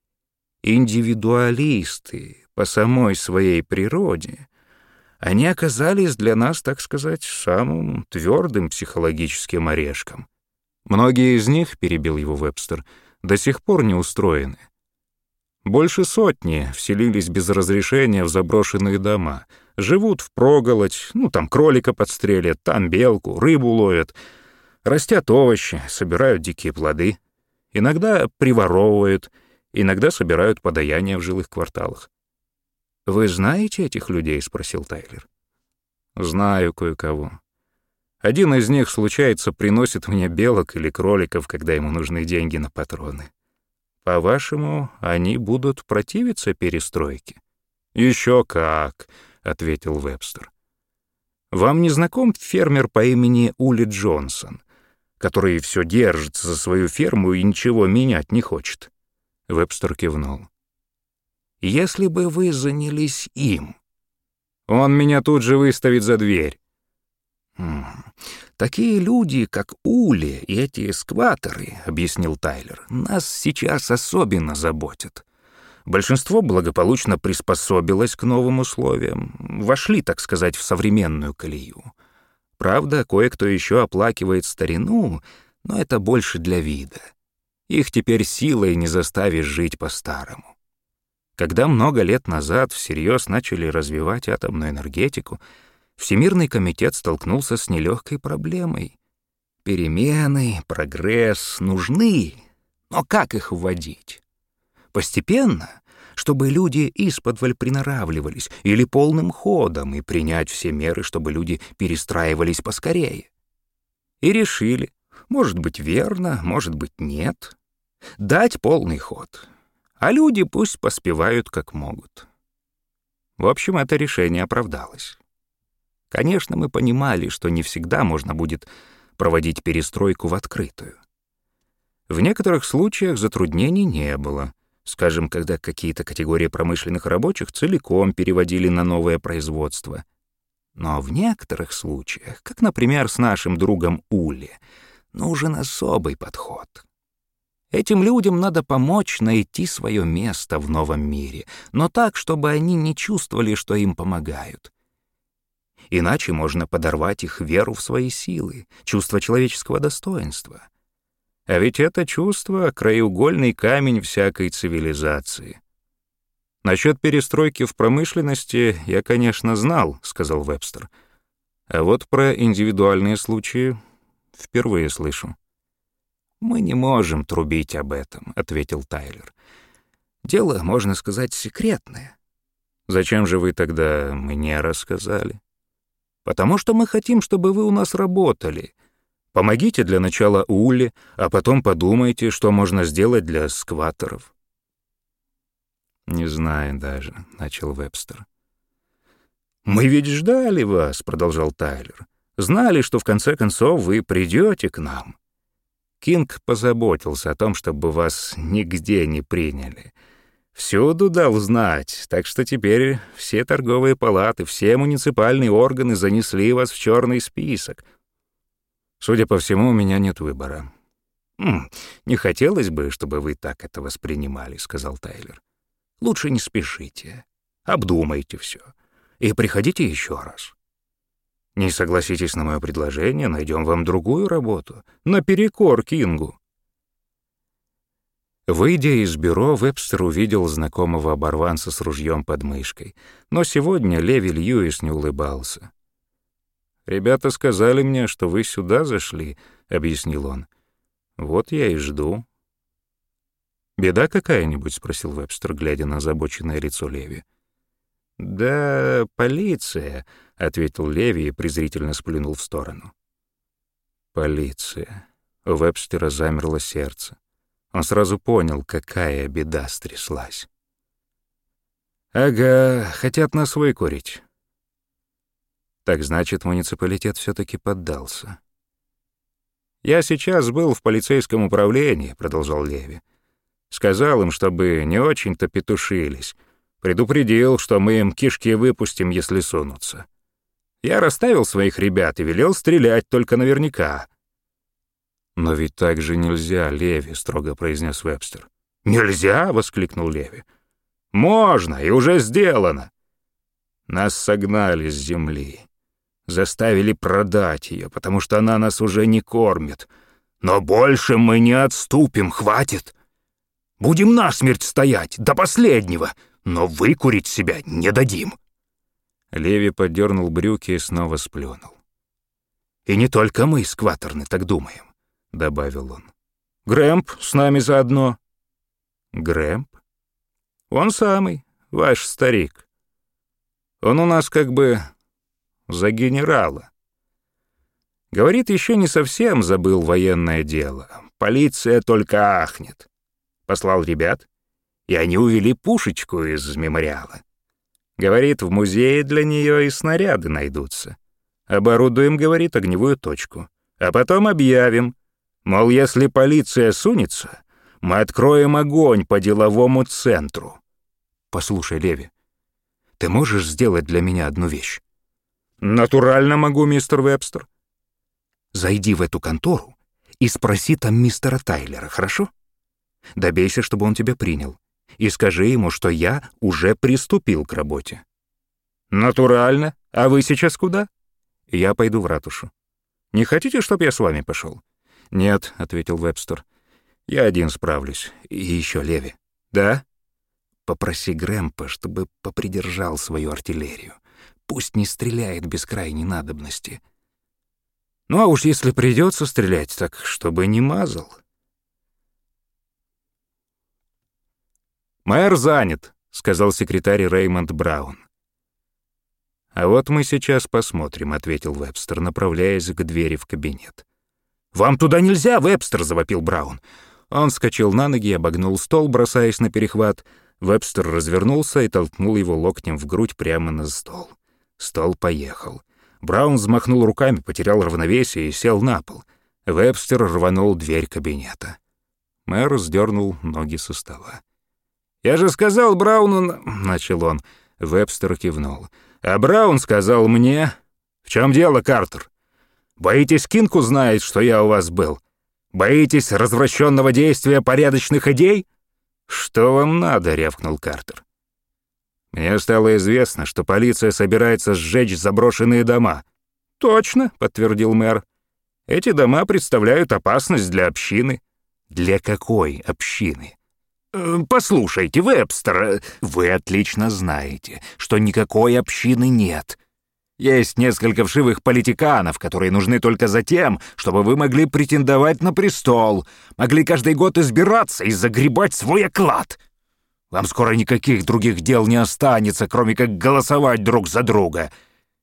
Индивидуалисты по самой своей природе, они оказались для нас, так сказать, самым твердым психологическим орешком. Многие из них, перебил его Вебстер, до сих пор не устроены. Больше сотни вселились без разрешения в заброшенные дома, живут впроголодь, там кролика подстрелят, там белку, рыбу ловят, растят овощи, собирают дикие плоды, иногда приворовывают, иногда собирают подаяния в жилых кварталах. «Вы знаете этих людей?» — спросил Тайлер. «Знаю кое-кого. Один из них, случается, приносит мне белок или кроликов, когда ему нужны деньги на патроны. По-вашему, они будут противиться перестройке?» «Еще как», — ответил Вебстер. «Вам не знаком фермер по имени Ули Джонсон, который все держится за свою ферму и ничего менять не хочет?» Вебстер кивнул. «Если бы вы занялись им, он меня тут же выставит за дверь». «Такие люди, как Ули и эти эскваторы, — объяснил Тайлер, — нас сейчас особенно заботят. Большинство благополучно приспособилось к новым условиям, вошли, так сказать, в современную колею. Правда, кое-кто еще оплакивает старину, но это больше для вида. Их теперь силой не заставишь жить по-старому. Когда много лет назад всерьез начали развивать атомную энергетику, Всемирный комитет столкнулся с нелегкой проблемой. Перемены, прогресс нужны, но как их вводить? Постепенно, чтобы люди исподволь приноравливались, или полным ходом, и принять все меры, чтобы люди перестраивались поскорее. И решили, может быть верно, может быть нет, дать полный ход, а люди пусть поспевают как могут. В общем, это решение оправдалось. Конечно, мы понимали, что не всегда можно будет проводить перестройку в открытую. В некоторых случаях затруднений не было. Скажем, когда какие-то категории промышленных рабочих целиком переводили на новое производство. Но в некоторых случаях, как, например, с нашим другом Ули, нужен особый подход. Этим людям надо помочь найти свое место в новом мире, но так, чтобы они не чувствовали, что им помогают. Иначе можно подорвать их веру в свои силы, чувство человеческого достоинства. А ведь это чувство — краеугольный камень всякой цивилизации. «Насчет перестройки в промышленности я, конечно, знал», — сказал Вебстер. «А вот про индивидуальные случаи впервые слышу». «Мы не можем трубить об этом», — ответил Тайлер. «Дело, можно сказать, секретное». «Зачем же вы тогда мне рассказали?» «Потому что мы хотим, чтобы вы у нас работали. Помогите для начала Улле, а потом подумайте, что можно сделать для скваттеров». «Не знаю даже», — начал Вебстер. «Мы ведь ждали вас», — продолжал Тайлер. «Знали, что в конце концов вы придете к нам. Кинг позаботился о том, чтобы вас нигде не приняли. Всюду дал знать, так что теперь все торговые палаты, все муниципальные органы занесли вас в черный список. Судя по всему, у меня нет выбора». «Не хотелось бы, чтобы вы так это воспринимали», — сказал Тайлер. «Лучше не спешите, обдумайте все и приходите еще раз. Не согласитесь на мое предложение, найдем вам другую работу, наперекор Кингу». Выйдя из бюро, Вебстер увидел знакомого оборванца с ружьем под мышкой, но сегодня Леви Льюис не улыбался. «Ребята сказали мне, что вы сюда зашли», — объяснил он. «Вот я и жду». «Беда какая-нибудь?» — спросил Вебстер, глядя на озабоченное лицо Леви. «Да, полиция», — ответил Леви и презрительно сплюнул в сторону. «Полиция». У Вебстера замерло сердце. Он сразу понял, какая беда стряслась. «Ага, хотят нас выкурить». Так значит, муниципалитет все-таки поддался. «Я сейчас был в полицейском управлении», — продолжал Леви. «Сказал им, чтобы не очень-то петушились. Предупредил, что мы им кишки выпустим, если сунутся. Я расставил своих ребят и велел стрелять только наверняка». «Но ведь так же нельзя, Леви», — строго произнес Вебстер. «Нельзя?» — воскликнул Леви. «Можно, и уже сделано. Нас согнали с земли. Заставили продать ее, потому что она нас уже не кормит. Но больше мы не отступим, хватит. Будем насмерть стоять, до последнего, но выкурить себя не дадим». Леви поддернул брюки и снова сплюнул. «И не только мы, скваттерны, так думаем», — добавил он. «Грэмп с нами заодно». «Грэмп? Он самый, ваш старик. Он у нас как бы за генерала. Говорит, еще не совсем забыл военное дело. Полиция только ахнет. Послал ребят, и они увели пушечку из мемориала. Говорит, в музее для нее и снаряды найдутся. Оборудуем, говорит, огневую точку. А потом объявим, мол, если полиция сунется, мы откроем огонь по деловому центру. Послушай, Леви, ты можешь сделать для меня одну вещь? Натурально могу, мистер Вебстер. Зайди в эту контору и спроси там мистера Тайлера, хорошо? Добейся, чтобы он тебя принял, и скажи ему, что я уже приступил к работе. Натурально. А вы сейчас куда? Я пойду в ратушу. Не хотите, чтобы я с вами пошел? Нет, ответил Вебстер. Я один справлюсь. И еще, Леви. Да? Попроси Грэмпа, чтобы попридержал свою артиллерию. Пусть не стреляет без крайней надобности. Ну а уж если придется стрелять, так чтобы не мазал. «Мэр занят», — сказал секретарь Реймонд Браун. «А вот мы сейчас посмотрим», — ответил Вебстер, направляясь к двери в кабинет. «Вам туда нельзя, Вебстер!» — завопил Браун. Он вскочил на ноги и обогнул стол, бросаясь на перехват. Вебстер развернулся и толкнул его локтем в грудь прямо на стол. Стол поехал. Браун взмахнул руками, потерял равновесие и сел на пол. Вебстер рванул дверь кабинета. Мэр сдернул ноги со стола. «Я же сказал Брауну...» — начал он. Вебстер кивнул. «А Браун сказал мне...» «В чем дело, Картер? Боитесь, Кинг узнает, что я у вас был? Боитесь развращенного действия порядочных идей?» «Что вам надо?» — рявкнул Картер. «Мне стало известно, что полиция собирается сжечь заброшенные дома». «Точно», — подтвердил мэр. «Эти дома представляют опасность для общины». «Для какой общины?» «Послушайте, Вебстер, вы отлично знаете, что никакой общины нет. Есть несколько вшивых политиканов, которые нужны только за тем, чтобы вы могли претендовать на престол, могли каждый год избираться и загребать свой оклад. Вам скоро никаких других дел не останется, кроме как голосовать друг за друга.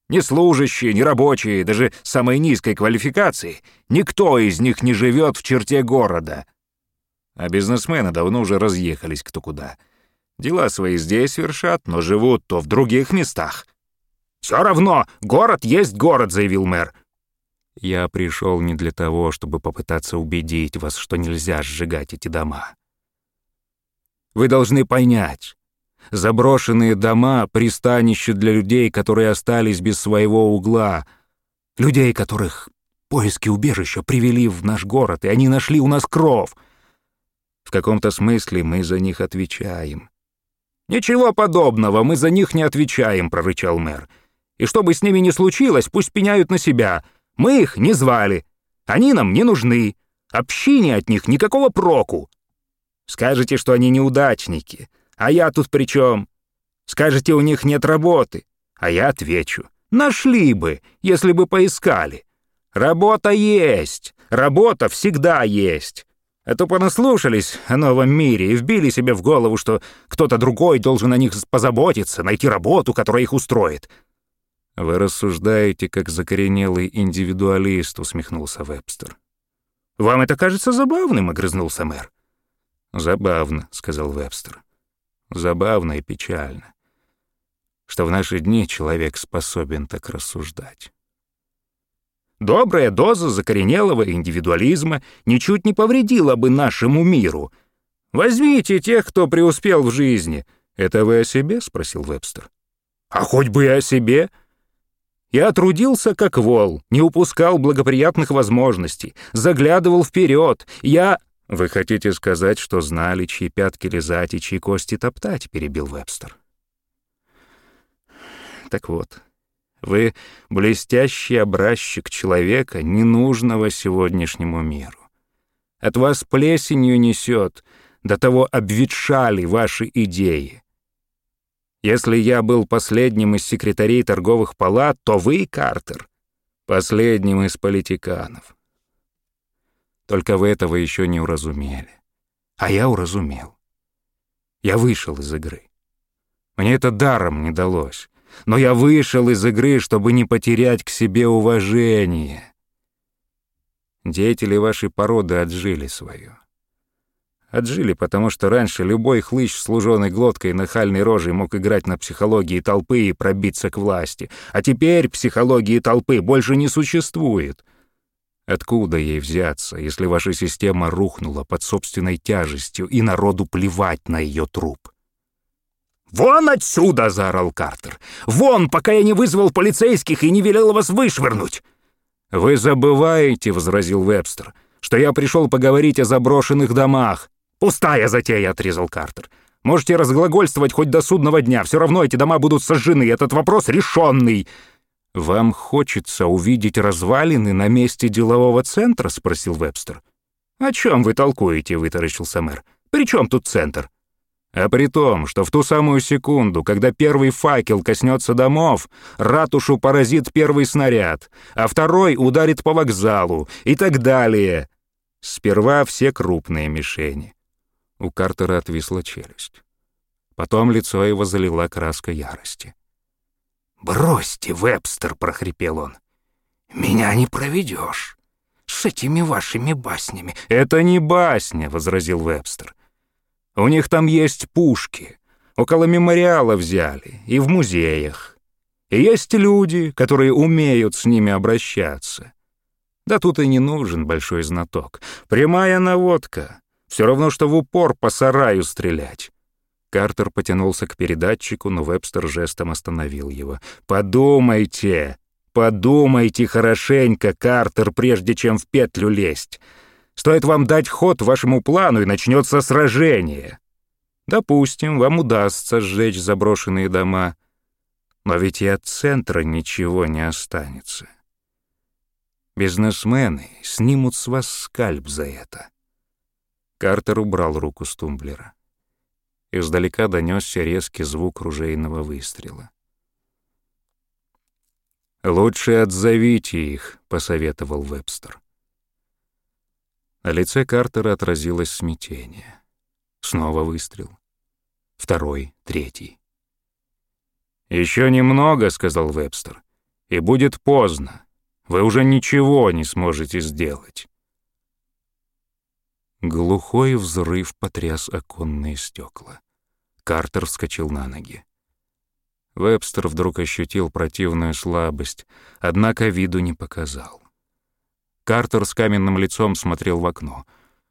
Ни служащие, ни рабочие, даже самой низкой квалификации. Никто из них не живет в черте города. А бизнесмены давно уже разъехались кто куда. Дела свои здесь вершат, но живут то в других местах. «Все равно, город есть город», — заявил мэр. «Я пришел не для того, чтобы попытаться убедить вас, что нельзя сжигать эти дома. Вы должны понять, заброшенные дома — пристанище для людей, которые остались без своего угла, людей, которых поиски убежища привели в наш город, и они нашли у нас кров. В каком-то смысле мы за них отвечаем». «Ничего подобного, мы за них не отвечаем», — прорычал мэр. «И что бы с ними ни случилось, пусть пеняют на себя. Мы их не звали. Они нам не нужны. Общине от них никакого проку. Скажете, что они неудачники. А я тут при чем? Скажете, у них нет работы. А я отвечу. Нашли бы, если бы поискали. Работа есть. Работа всегда есть. А то понаслушались о новом мире и вбили себе в голову, что кто-то другой должен о них позаботиться, найти работу, которая их устроит». «Вы рассуждаете, как закоренелый индивидуалист», — усмехнулся Вебстер. «Вам это кажется забавным?» — огрызнулся мэр. «Забавно», — сказал Вебстер. «Забавно и печально, что в наши дни человек способен так рассуждать». «Добрая доза закоренелого индивидуализма ничуть не повредила бы нашему миру. Возьмите тех, кто преуспел в жизни». «Это вы о себе?» — спросил Вебстер. «А хоть бы и о себе. Я трудился как вол, не упускал благоприятных возможностей, заглядывал вперед. «Вы хотите сказать, что знали, чьи пятки лизать и чьи кости топтать?» — перебил Вебстер. «Так вот, вы блестящий образчик человека, ненужного сегодняшнему миру. От вас плесенью несет, до того обветшали ваши идеи. Если я был последним из секретарей торговых палат, то вы, Картер, последним из политиканов. Только вы этого еще не уразумели. А я уразумел. Я вышел из игры. Мне это даром не далось. Но я вышел из игры, чтобы не потерять к себе уважение. Деятели вашей породы отжили свое. Отжили, потому что раньше любой хлыщ с луженой глоткой и нахальной рожей мог играть на психологии толпы и пробиться к власти. А теперь психологии толпы больше не существует. Откуда ей взяться, если ваша система рухнула под собственной тяжестью, и народу плевать на ее труп? «Вон отсюда!» — заорал Картер. «Вон, пока я не вызвал полицейских и не велел вас вышвырнуть!» «Вы забываете», — возразил Вебстер, «что я пришел поговорить о заброшенных домах». «Пустая затея», — отрезал Картер. «Можете разглагольствовать хоть до судного дня, все равно эти дома будут сожжены, этот вопрос решенный». «Вам хочется увидеть развалины на месте делового центра?» — спросил Вебстер. «О чем вы толкуете?» — вытаращился мэр. «При чем тут центр?» «А при том, что в ту самую секунду, когда первый факел коснется домов, ратушу поразит первый снаряд, а второй ударит по вокзалу и так далее. Сперва все крупные мишени». У Картера отвисла челюсть. Потом лицо его залила краска ярости. «Бросьте, Вебстер!» — прохрипел он. «Меня не проведешь с этими вашими баснями». «Это не басня», — возразил Вебстер. «У них там есть пушки, около мемориала взяли, и в музеях. И есть люди, которые умеют с ними обращаться. Да тут и не нужен большой знаток. Прямая наводка. Все равно, что в упор по сараю стрелять». Картер потянулся к передатчику, но Вебстер жестом остановил его. «Подумайте, подумайте хорошенько, Картер, прежде чем в петлю лезть. Стоит вам дать ход вашему плану, и начнется сражение. Допустим, вам удастся сжечь заброшенные дома, но ведь и от центра ничего не останется. Бизнесмены снимут с вас скальп за это». Картер убрал руку с тумблера. Издалека донесся резкий звук ружейного выстрела. «Лучше отзовите их», — посоветовал Вебстер. На лице Картера отразилось смятение. Снова выстрел. Второй, третий. «Еще немного», — сказал Вебстер, и будет поздно. Вы уже ничего не сможете сделать». Глухой взрыв потряс оконные стекла. Картер вскочил на ноги. Вебстер вдруг ощутил противную слабость, однако виду не показал. Картер с каменным лицом смотрел в окно.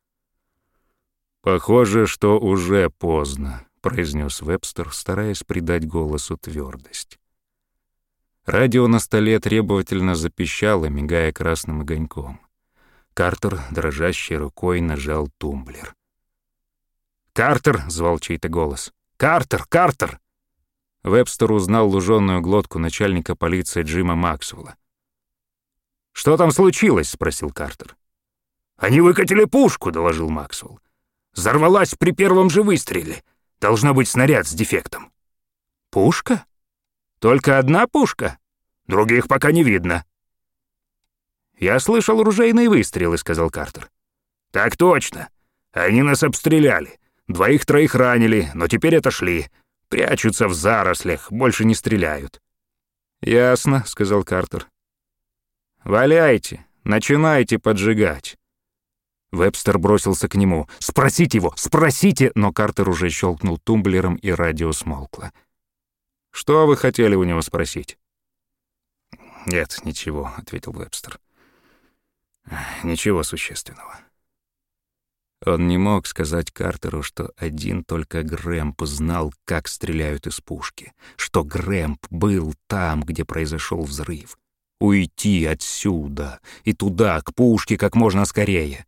«Похоже, что уже поздно», — произнес Вебстер, стараясь придать голосу твердость. Радио на столе требовательно запищало, мигая красным огоньком. Картер дрожащей рукой нажал тумблер. «Картер!» — звал чей-то голос. «Картер! Картер!» Вебстер узнал лужёную глотку начальника полиции Джима Максвелла. «Что там случилось?» — спросил Картер. «Они выкатили пушку», — доложил Максвелл. «Взорвалась при первом же выстреле. Должно быть снаряд с дефектом». «Пушка? Только одна пушка? Других пока не видно». «Я слышал ружейные выстрелы», — сказал Картер. «Так точно. Они нас обстреляли. 2-3 ранили, но теперь отошли. Прячутся в зарослях, больше не стреляют». «Ясно», — сказал Картер. «Валяйте, начинайте поджигать». Вебстер бросился к нему. «Спросите его, спросите!» Но Картер уже щелкнул тумблером, и радио смолкло. «Что вы хотели у него спросить?» «Нет, ничего», — ответил Вебстер. «Ничего существенного». Он не мог сказать Картеру, что один только Грэмп знал, как стреляют из пушки, что Грэмп был там, где произошел взрыв. Уйти отсюда и туда, к пушке, как можно скорее.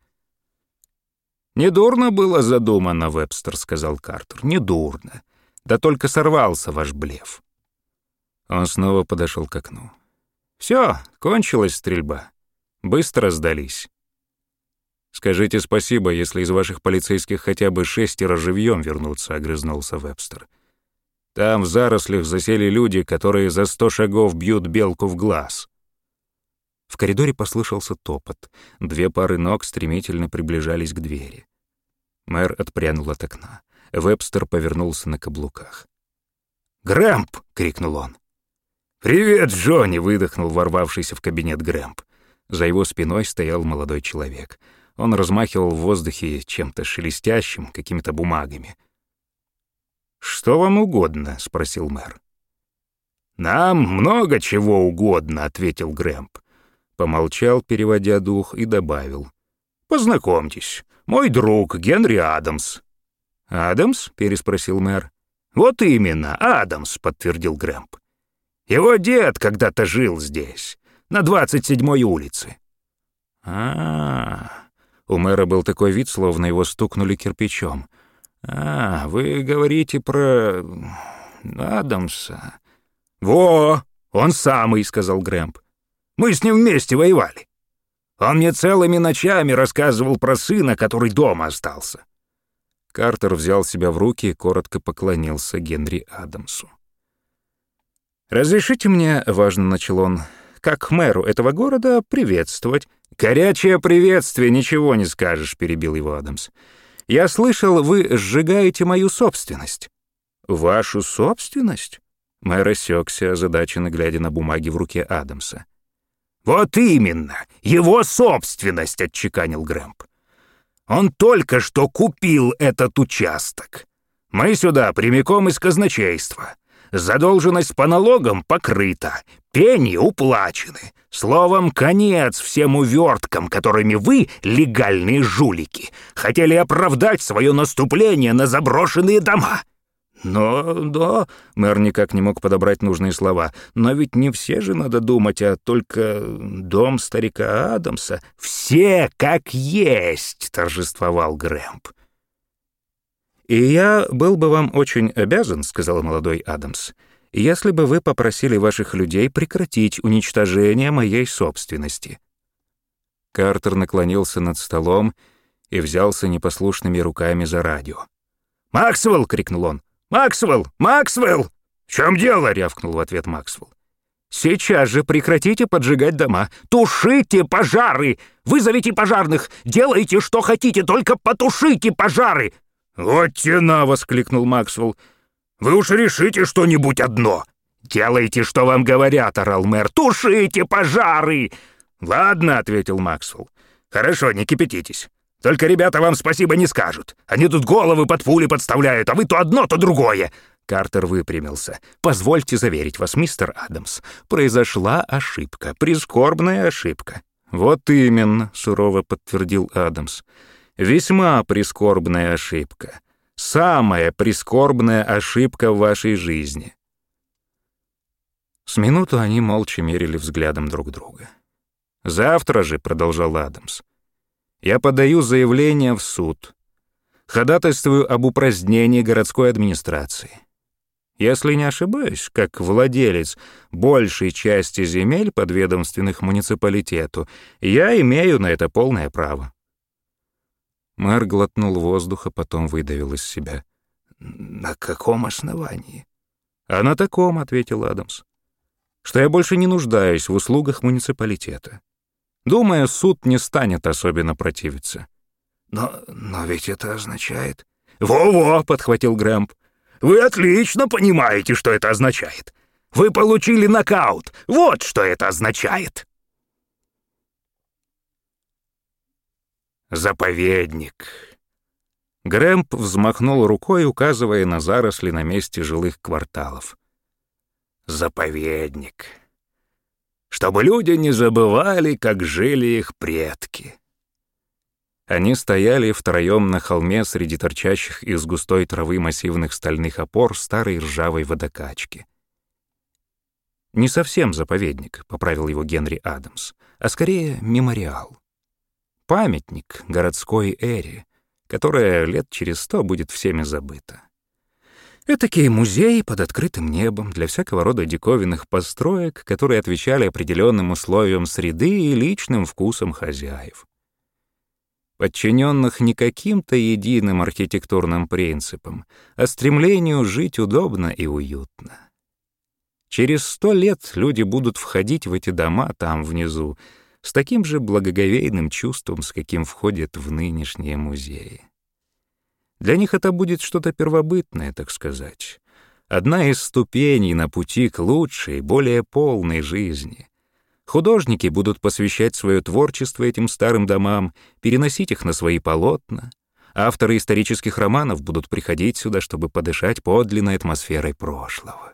«Недурно было задумано, Вебстер», — сказал Картер. «Недурно. Да только сорвался ваш блеф». Он снова подошел к окну. «Все, кончилась стрельба. Быстро сдались. Скажите спасибо, если из ваших полицейских хотя бы 6 живьем вернутся», — огрызнулся Вебстер. «Там в зарослях засели люди, которые за 100 шагов бьют белку в глаз». В коридоре послышался топот. 2 пары ног стремительно приближались к двери. Мэр отпрянул от окна. Вебстер повернулся на каблуках. «Грэмп!» — крикнул он. «Привет, Джонни!» — выдохнул ворвавшийся в кабинет Грэмп. За его спиной стоял молодой человек. Он размахивал в воздухе чем-то шелестящим, какими-то бумагами. «Что вам угодно?» — спросил мэр. «Нам много чего угодно», — ответил Грэмп. Помолчал, переводя дух, и добавил. «Познакомьтесь, мой друг Генри Адамс». «Адамс?» — переспросил мэр. «Вот именно, Адамс», — подтвердил Грэмп. «Его дед когда-то жил здесь, на 27-й улице». У мэра был такой вид, словно его стукнули кирпичом. Вы говорите про Адамса». «Во, он самый», — сказал Грэмп. «Мы с ним вместе воевали. Он мне целыми ночами рассказывал про сына, который дома остался». Картер взял себя в руки и коротко поклонился Генри Адамсу. «Разрешите мне, — важно начал он, — как мэру этого города приветствовать». «Горячее приветствие, ничего не скажешь», — перебил его Адамс. «Я слышал, вы сжигаете мою собственность». «Вашу собственность?» Мэр осёкся, озадаченно глядя на бумаги в руке Адамса. «Вот именно, его собственность», — отчеканил Грэмп. «Он только что купил этот участок. Мы сюда прямиком из казначейства. Задолженность по налогам покрыта, пени уплачены. Словом, конец всем уверткам, которыми вы, легальные жулики, хотели оправдать свое наступление на заброшенные дома». «Но, да», — мэр никак не мог подобрать нужные слова, «но ведь не все же надо думать, а только дом старика Адамса». «Все как есть», — торжествовал Грэмп. «И я был бы вам очень обязан, — сказал молодой Адамс, — если бы вы попросили ваших людей прекратить уничтожение моей собственности». Картер наклонился над столом и взялся непослушными руками за радио. «Максвелл!» — крикнул он. «Максвелл! Максвелл!» «В чем дело?» — рявкнул в ответ Максвелл. «Сейчас же прекратите поджигать дома! Тушите пожары! Вызовите пожарных! Делайте, что хотите, только потушите пожары!» «Вот тена!» — воскликнул Максвелл. «Вы уж решите что-нибудь одно! «Делайте, что вам говорят», — орал мэр. «Тушите пожары!» «Ладно», — ответил Максвелл. «Хорошо, не кипятитесь. Только ребята вам спасибо не скажут. Они тут головы под пули подставляют, а вы то одно, то другое». Картер выпрямился. «Позвольте заверить вас, мистер Адамс, произошла ошибка, прискорбная ошибка». «Вот именно», — сурово подтвердил Адамс. «Весьма прискорбная ошибка. Самая прискорбная ошибка в вашей жизни». С минуту они молча мерили взглядом друг друга. «Завтра же», — продолжал Адамс, — «я подаю заявление в суд. Ходатайствую об упразднении городской администрации. Если не ошибаюсь, как владелец большей части земель, подведомственных муниципалитету, я имею на это полное право». Мэр глотнул воздуха, потом выдавил из себя. «На каком основании?» «А на таком», — ответил Адамс, — «что я больше не нуждаюсь в услугах муниципалитета. Думаю, суд не станет особенно противиться». «Но ведь это означает...» «Во-во», — подхватил Грэмп, — «вы отлично понимаете, что это означает. Вы получили нокаут. Вот что это означает». Заповедник. Грэмп взмахнул рукой, указывая на заросли на месте жилых кварталов. Заповедник. Чтобы люди не забывали, как жили их предки. Они стояли втроем на холме среди торчащих из густой травы массивных стальных опор старой ржавой водокачки. «Не совсем заповедник», — поправил его Генри Адамс, «а скорее мемориал. Памятник городской эре, которая лет через 100 будет всеми забыта. Этакий музей под открытым небом для всякого рода диковинных построек, которые отвечали определенным условиям среды и личным вкусам хозяев. Подчиненных не каким-то единым архитектурным принципам, а стремлению жить удобно и уютно. Через 100 лет люди будут входить в эти дома там внизу с таким же благоговейным чувством, с каким входят в нынешние музеи. Для них это будет что-то первобытное, так сказать, одна из ступеней на пути к лучшей, более полной жизни. Художники будут посвящать свое творчество этим старым домам, переносить их на свои полотна. Авторы исторических романов будут приходить сюда, чтобы подышать подлинной атмосферой прошлого.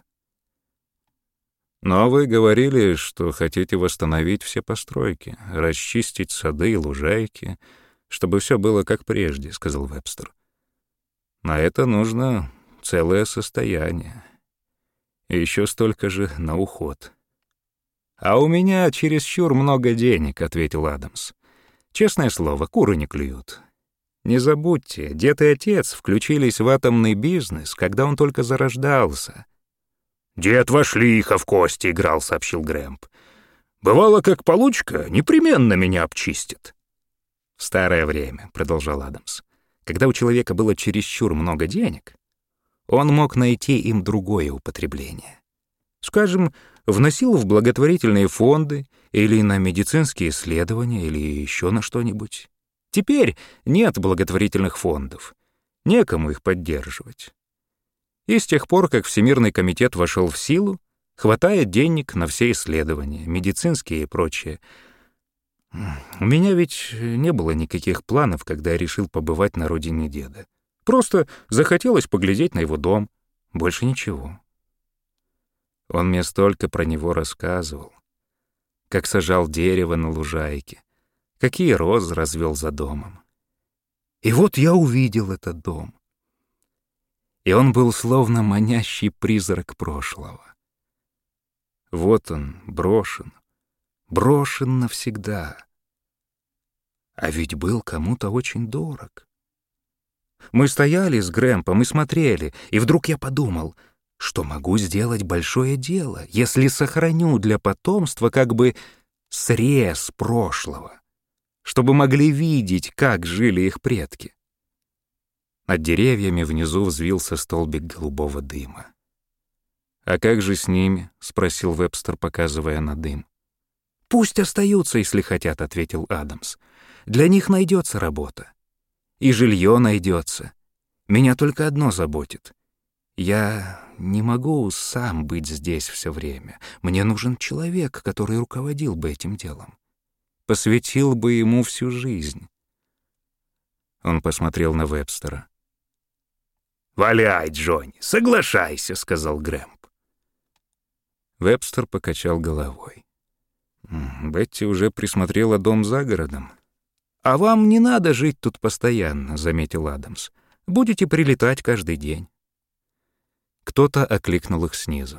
«Но вы говорили, что хотите восстановить все постройки, расчистить сады и лужайки, чтобы все было как прежде», — сказал Вебстер. «На это нужно целое состояние. И еще столько же на уход». «А у меня чересчур много денег», — ответил Адамс. «Честное слово, куры не клюют. Не забудьте, дед и отец включились в атомный бизнес, когда он только зарождался». «Дед во шлиха в кости играл», — сообщил Грэмп. «Бывало, как получка, непременно меня обчистит». «В старое время», — продолжал Адамс, «когда у человека было чересчур много денег, он мог найти им другое употребление. Скажем, вносил в благотворительные фонды или на медицинские исследования или еще на что-нибудь. Теперь нет благотворительных фондов, некому их поддерживать. И с тех пор, как Всемирный комитет вошел в силу, хватает денег на все исследования, медицинские и прочее. У меня ведь не было никаких планов, когда я решил побывать на родине деда. Просто захотелось поглядеть на его дом, больше ничего. Он мне столько про него рассказывал, как сажал дерево на лужайке, какие розы развел за домом. И вот я увидел этот дом. И он был словно манящий призрак прошлого. Вот он, брошен навсегда. А ведь был кому-то очень дорог. Мы стояли с Грэмпом и смотрели, и вдруг я подумал, что могу сделать большое дело, если сохраню для потомства как бы срез прошлого, чтобы могли видеть, как жили их предки. Над деревьями внизу взвился столбик голубого дыма. «А как же с ними?» — спросил Вебстер, показывая на дым. «Пусть остаются, если хотят», — ответил Адамс. «Для них найдется работа. И жилье найдется. Меня только одно заботит. Я не могу сам быть здесь все время. Мне нужен человек, который руководил бы этим делом. Посвятил бы ему всю жизнь». Он посмотрел на Вебстера. «Валяй, Джонни, соглашайся», — сказал Грэмп. Вебстер покачал головой. Бетти уже присмотрела дом за городом. «А вам не надо жить тут постоянно», — заметил Адамс. «Будете прилетать каждый день». Кто-то окликнул их снизу.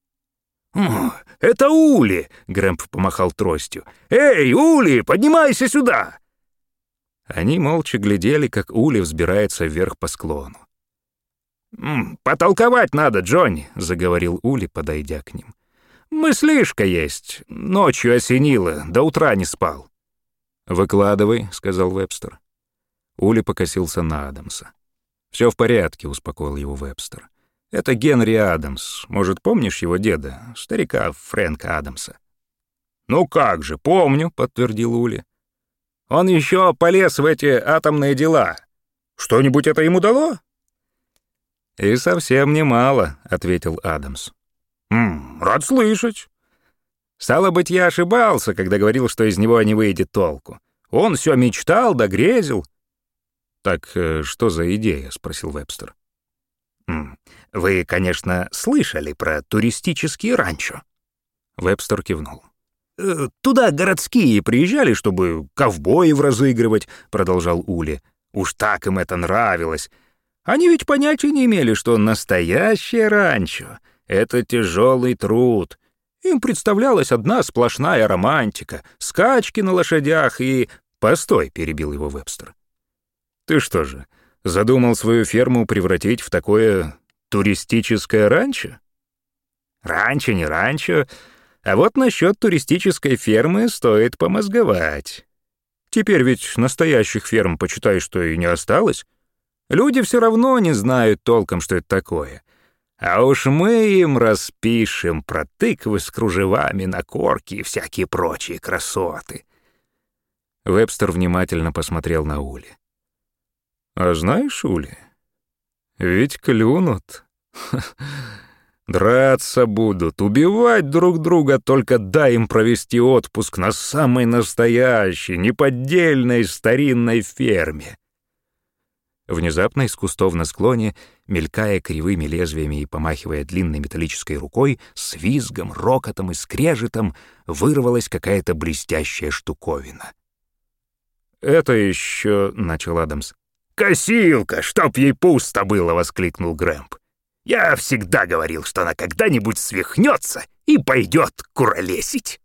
«Это Ули!» — Грэмп помахал тростью. «Эй, Ули, поднимайся сюда!» Они молча глядели, как Ули взбирается вверх по склону. «Потолковать надо, Джонни», — заговорил Ули, подойдя к ним. «Мыслишка есть. Ночью осенило, до утра не спал». «Выкладывай», — сказал Вебстер. Ули покосился на Адамса. «Все в порядке», — успокоил его Вебстер. «Это Генри Адамс. Может, помнишь его деда, старика Фрэнка Адамса?» «Ну как же, помню», — подтвердил Ули. «Он еще полез в эти атомные дела. Что-нибудь это ему дало?» «И совсем немало», — ответил Адамс. «Рад слышать». «Стало быть, я ошибался, когда говорил, что из него не выйдет толку. Он все мечтал да грезил». «Так что за идея?» — спросил Вебстер. «Вы, конечно, слышали про туристические ранчо?» Вебстер кивнул. «Туда городские приезжали, чтобы ковбоев разыгрывать», — продолжал Ули. «Уж так им это нравилось. Они ведь понятия не имели, что настоящее ранчо — это тяжелый труд. Им представлялась одна сплошная романтика, скачки на лошадях и...» «Постой», — перебил его Вебстер. «Ты что же, задумал свою ферму превратить в такое туристическое ранчо?» «Ранчо не ранчо, а вот насчет туристической фермы стоит помозговать. Теперь ведь настоящих ферм, почитай, что и не осталось. Люди все равно не знают толком, что это такое. А уж мы им распишем про тыквы с кружевами на корке и всякие прочие красоты». Вебстер внимательно посмотрел на Ули. «А знаешь, Ули, ведь клюнут. Драться будут, убивать друг друга, только дай им провести отпуск на самой настоящей, неподдельной старинной ферме». Внезапно из кустов на склоне, мелькая кривыми лезвиями и помахивая длинной металлической рукой, с визгом, рокотом и скрежетом вырвалась какая-то блестящая штуковина. «Это еще...» — начал Адамс. «Косилка, чтоб ей пусто было!» — воскликнул Грэмп. «Я всегда говорил, что она когда-нибудь свихнется и пойдет куролесить».